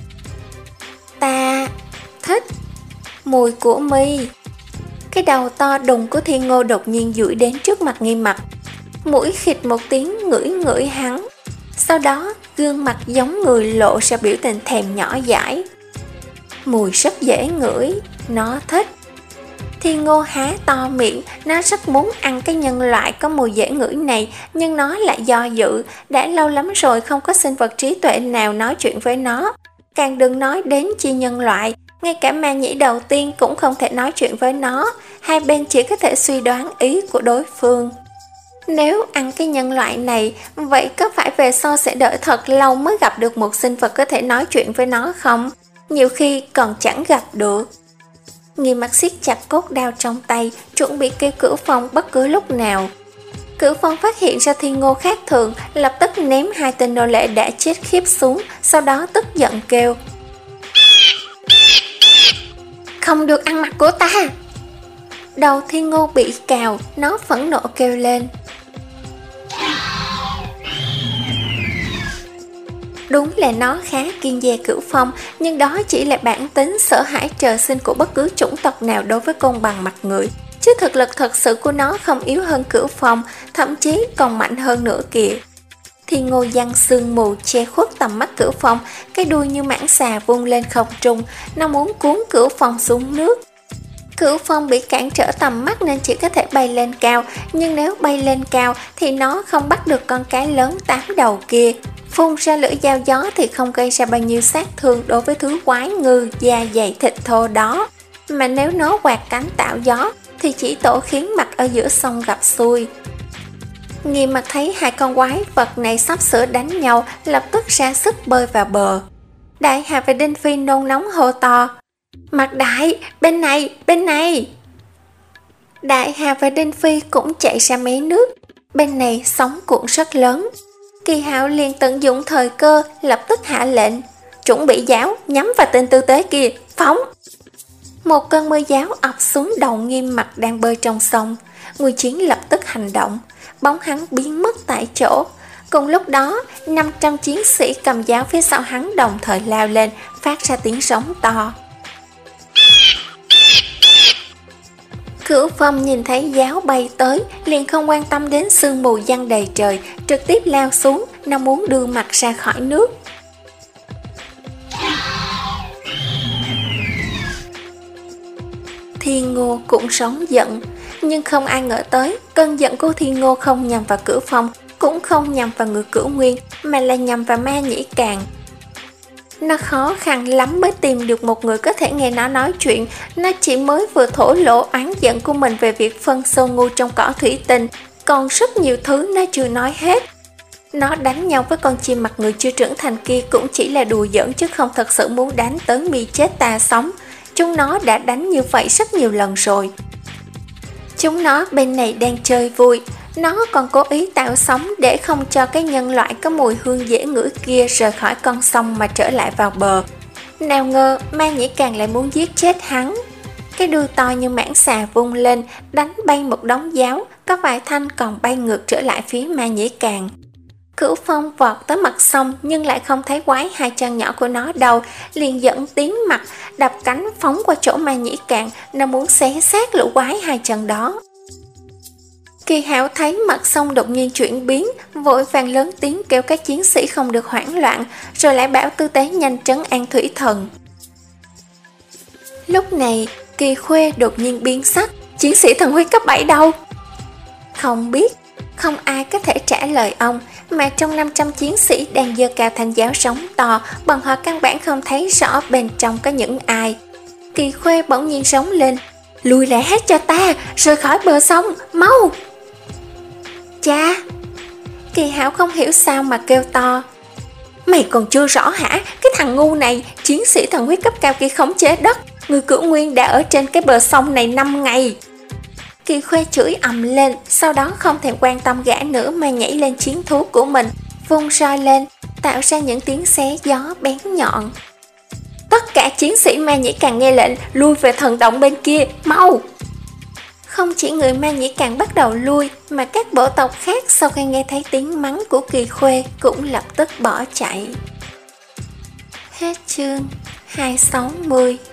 Ta thích mùi của mi. Cái đầu to đùng của Thiên Ngô đột nhiên duỗi đến trước mặt Nghiêm Mặc. Mũi khịt một tiếng ngửi ngửi hắn. Sau đó gương mặt giống người lộ ra biểu tình thèm nhỏ dãi. Mùi rất dễ ngửi, nó thích. Thiên Ngô há to miệng, nó rất muốn ăn cái nhân loại có mùi dễ ngửi này, nhưng nó lại do dự, đã lâu lắm rồi không có sinh vật trí tuệ nào nói chuyện với nó. Càng đừng nói đến chi nhân loại, ngay cả ma nhĩ đầu tiên cũng không thể nói chuyện với nó, hai bên chỉ có thể suy đoán ý của đối phương. Nếu ăn cái nhân loại này, vậy có phải về sau sẽ đợi thật lâu mới gặp được một sinh vật có thể nói chuyện với nó không? Nhiều khi còn chẳng gặp được. Nghiêm Mặc siết chặt cốt đao trong tay, chuẩn bị kêu Cửu Phong bất cứ lúc nào. Cửu Phong phát hiện ra Thiên Ngô khác thường, lập tức ném hai tên nô lệ đã chết khiếp xuống, sau đó tức giận kêu: Không được ăn mặt của ta! Đầu Thiên Ngô bị cào, nó phẫn nộ kêu lên. Đúng là nó khá kiêng dè Cửu Phong, nhưng đó chỉ là bản tính sợ hãi trời sinh của bất cứ chủng tộc nào đối với côn bằng mặt người, chứ thực lực thật sự của nó không yếu hơn Cửu Phong, thậm chí còn mạnh hơn nữa kìa. Thiên Ngô giăng sương mù che khuất tầm mắt Cửu Phong, cái đuôi như mãng xà vung lên không trung, nó muốn cuốn Cửu Phong xuống nước. Cửu Phong bị cản trở tầm mắt nên chỉ có thể bay lên cao, nhưng nếu bay lên cao thì nó không bắt được con cá lớn tám đầu kia. Phun ra lưỡi dao gió thì không gây ra bao nhiêu sát thương đối với thứ quái ngư da dày thịt thô đó, mà nếu nó quạt cánh tạo gió thì chỉ tổ khiến mặt ở giữa sông gặp xui. Nghiêm Mặc thấy hai con quái vật này sắp sửa đánh nhau, lập tức ra sức bơi vào bờ. Đại Hà và Đinh Phi nôn nóng hô to: Mặc Đại, bên này, bên này! Đại Hà và Đinh Phi cũng chạy ra mé nước, bên này sóng cuộn rất lớn. Kỳ Hạo liền tận dụng thời cơ, lập tức hạ lệnh: Chuẩn bị giáo, nhắm vào tên tư tế kia, phóng! Một cơn mưa giáo ập xuống đầu Nghiêm Mặc đang bơi trong sông. Nguyên Chiến lập tức hành động, bóng hắn biến mất tại chỗ. Cùng lúc đó, năm trăm chiến sĩ cầm giáo phía sau hắn đồng thời lao lên, phát ra tiếng sóng to. Cửu Phong nhìn thấy giáo bay tới, liền không quan tâm đến sương mù giăng đầy trời, trực tiếp lao xuống, nó muốn đưa mặt ra khỏi nước. Thiên Ngô cũng sống giận, nhưng không ai ngờ tới, cơn giận của Thiên Ngô không nhằm vào Cửu Phong, cũng không nhằm vào người Cửu Nguyên, mà là nhằm vào Ma Nhĩ Càng. Nó khó khăn lắm mới tìm được một người có thể nghe nó nói chuyện. Nó chỉ mới vừa thổ lộ oán giận của mình về việc phân sâu ngu trong cỏ thủy tinh, còn rất nhiều thứ nó chưa nói hết. Nó đánh nhau với con chim mặt người chưa trưởng thành kia cũng chỉ là đùa giỡn, chứ không thật sự muốn đánh tới mi chết ta sống. Chúng nó đã đánh như vậy rất nhiều lần rồi. Chúng nó bên này đang chơi vui, nó còn cố ý tạo sóng để không cho cái nhân loại có mùi hương dễ ngửi kia rời khỏi con sông mà trở lại vào bờ. Nào ngờ Ma Nhĩ Càng lại muốn giết chết hắn. Cái đuôi to như mãng xà vung lên, đánh bay một đống giáo, có vài thanh còn bay ngược trở lại phía Ma Nhĩ Càng. Cửu Phong vọt tới mặt sông nhưng lại không thấy quái hai chân nhỏ của nó đâu, liền dẫn tiếng mặt, đập cánh phóng qua chỗ Ma Nhĩ Càng, nó muốn xé xác lũ quái hai chân đó. Kỳ Hạo thấy mặt sông đột nhiên chuyển biến, vội vàng lớn tiếng kêu các chiến sĩ không được hoảng loạn, rồi lại bảo tư tế nhanh trấn an thủy thần. Lúc này, Kỳ Khuê đột nhiên biến sắc: Chiến sĩ thần huyết cấp bảy đâu? Không biết, không ai có thể trả lời ông, mà trong năm trăm chiến sĩ đang giơ cao thanh giáo sóng to, bọn họ căn bản không thấy rõ bên trong có những ai. Kỳ Khuê bỗng nhiên sống lên: Lùi lại hết cho ta, rời khỏi bờ sông, mau! cha! Kỳ Hảo không hiểu sao mà kêu to. Mày còn chưa rõ hả? Cái thằng ngu này, chiến sĩ thần huyết cấp cao kia khống chế đất. Người Cửu Nguyên đã ở trên cái bờ sông này năm ngày. Kỳ Khuê chửi ầm lên, sau đó không thèm quan tâm gã nữa mà nhảy lên chiến thú của mình, vung roi lên, tạo ra những tiếng xé gió bén nhọn. Tất cả chiến sĩ ma nhĩ càng nghe lệnh lui về thần động bên kia, mau! Không chỉ người ma nhĩ càng bắt đầu lui, mà các bộ tộc khác sau khi nghe thấy tiếng mắng của Kỳ Khuê cũng lập tức bỏ chạy. Hết chương hai trăm sáu mươi.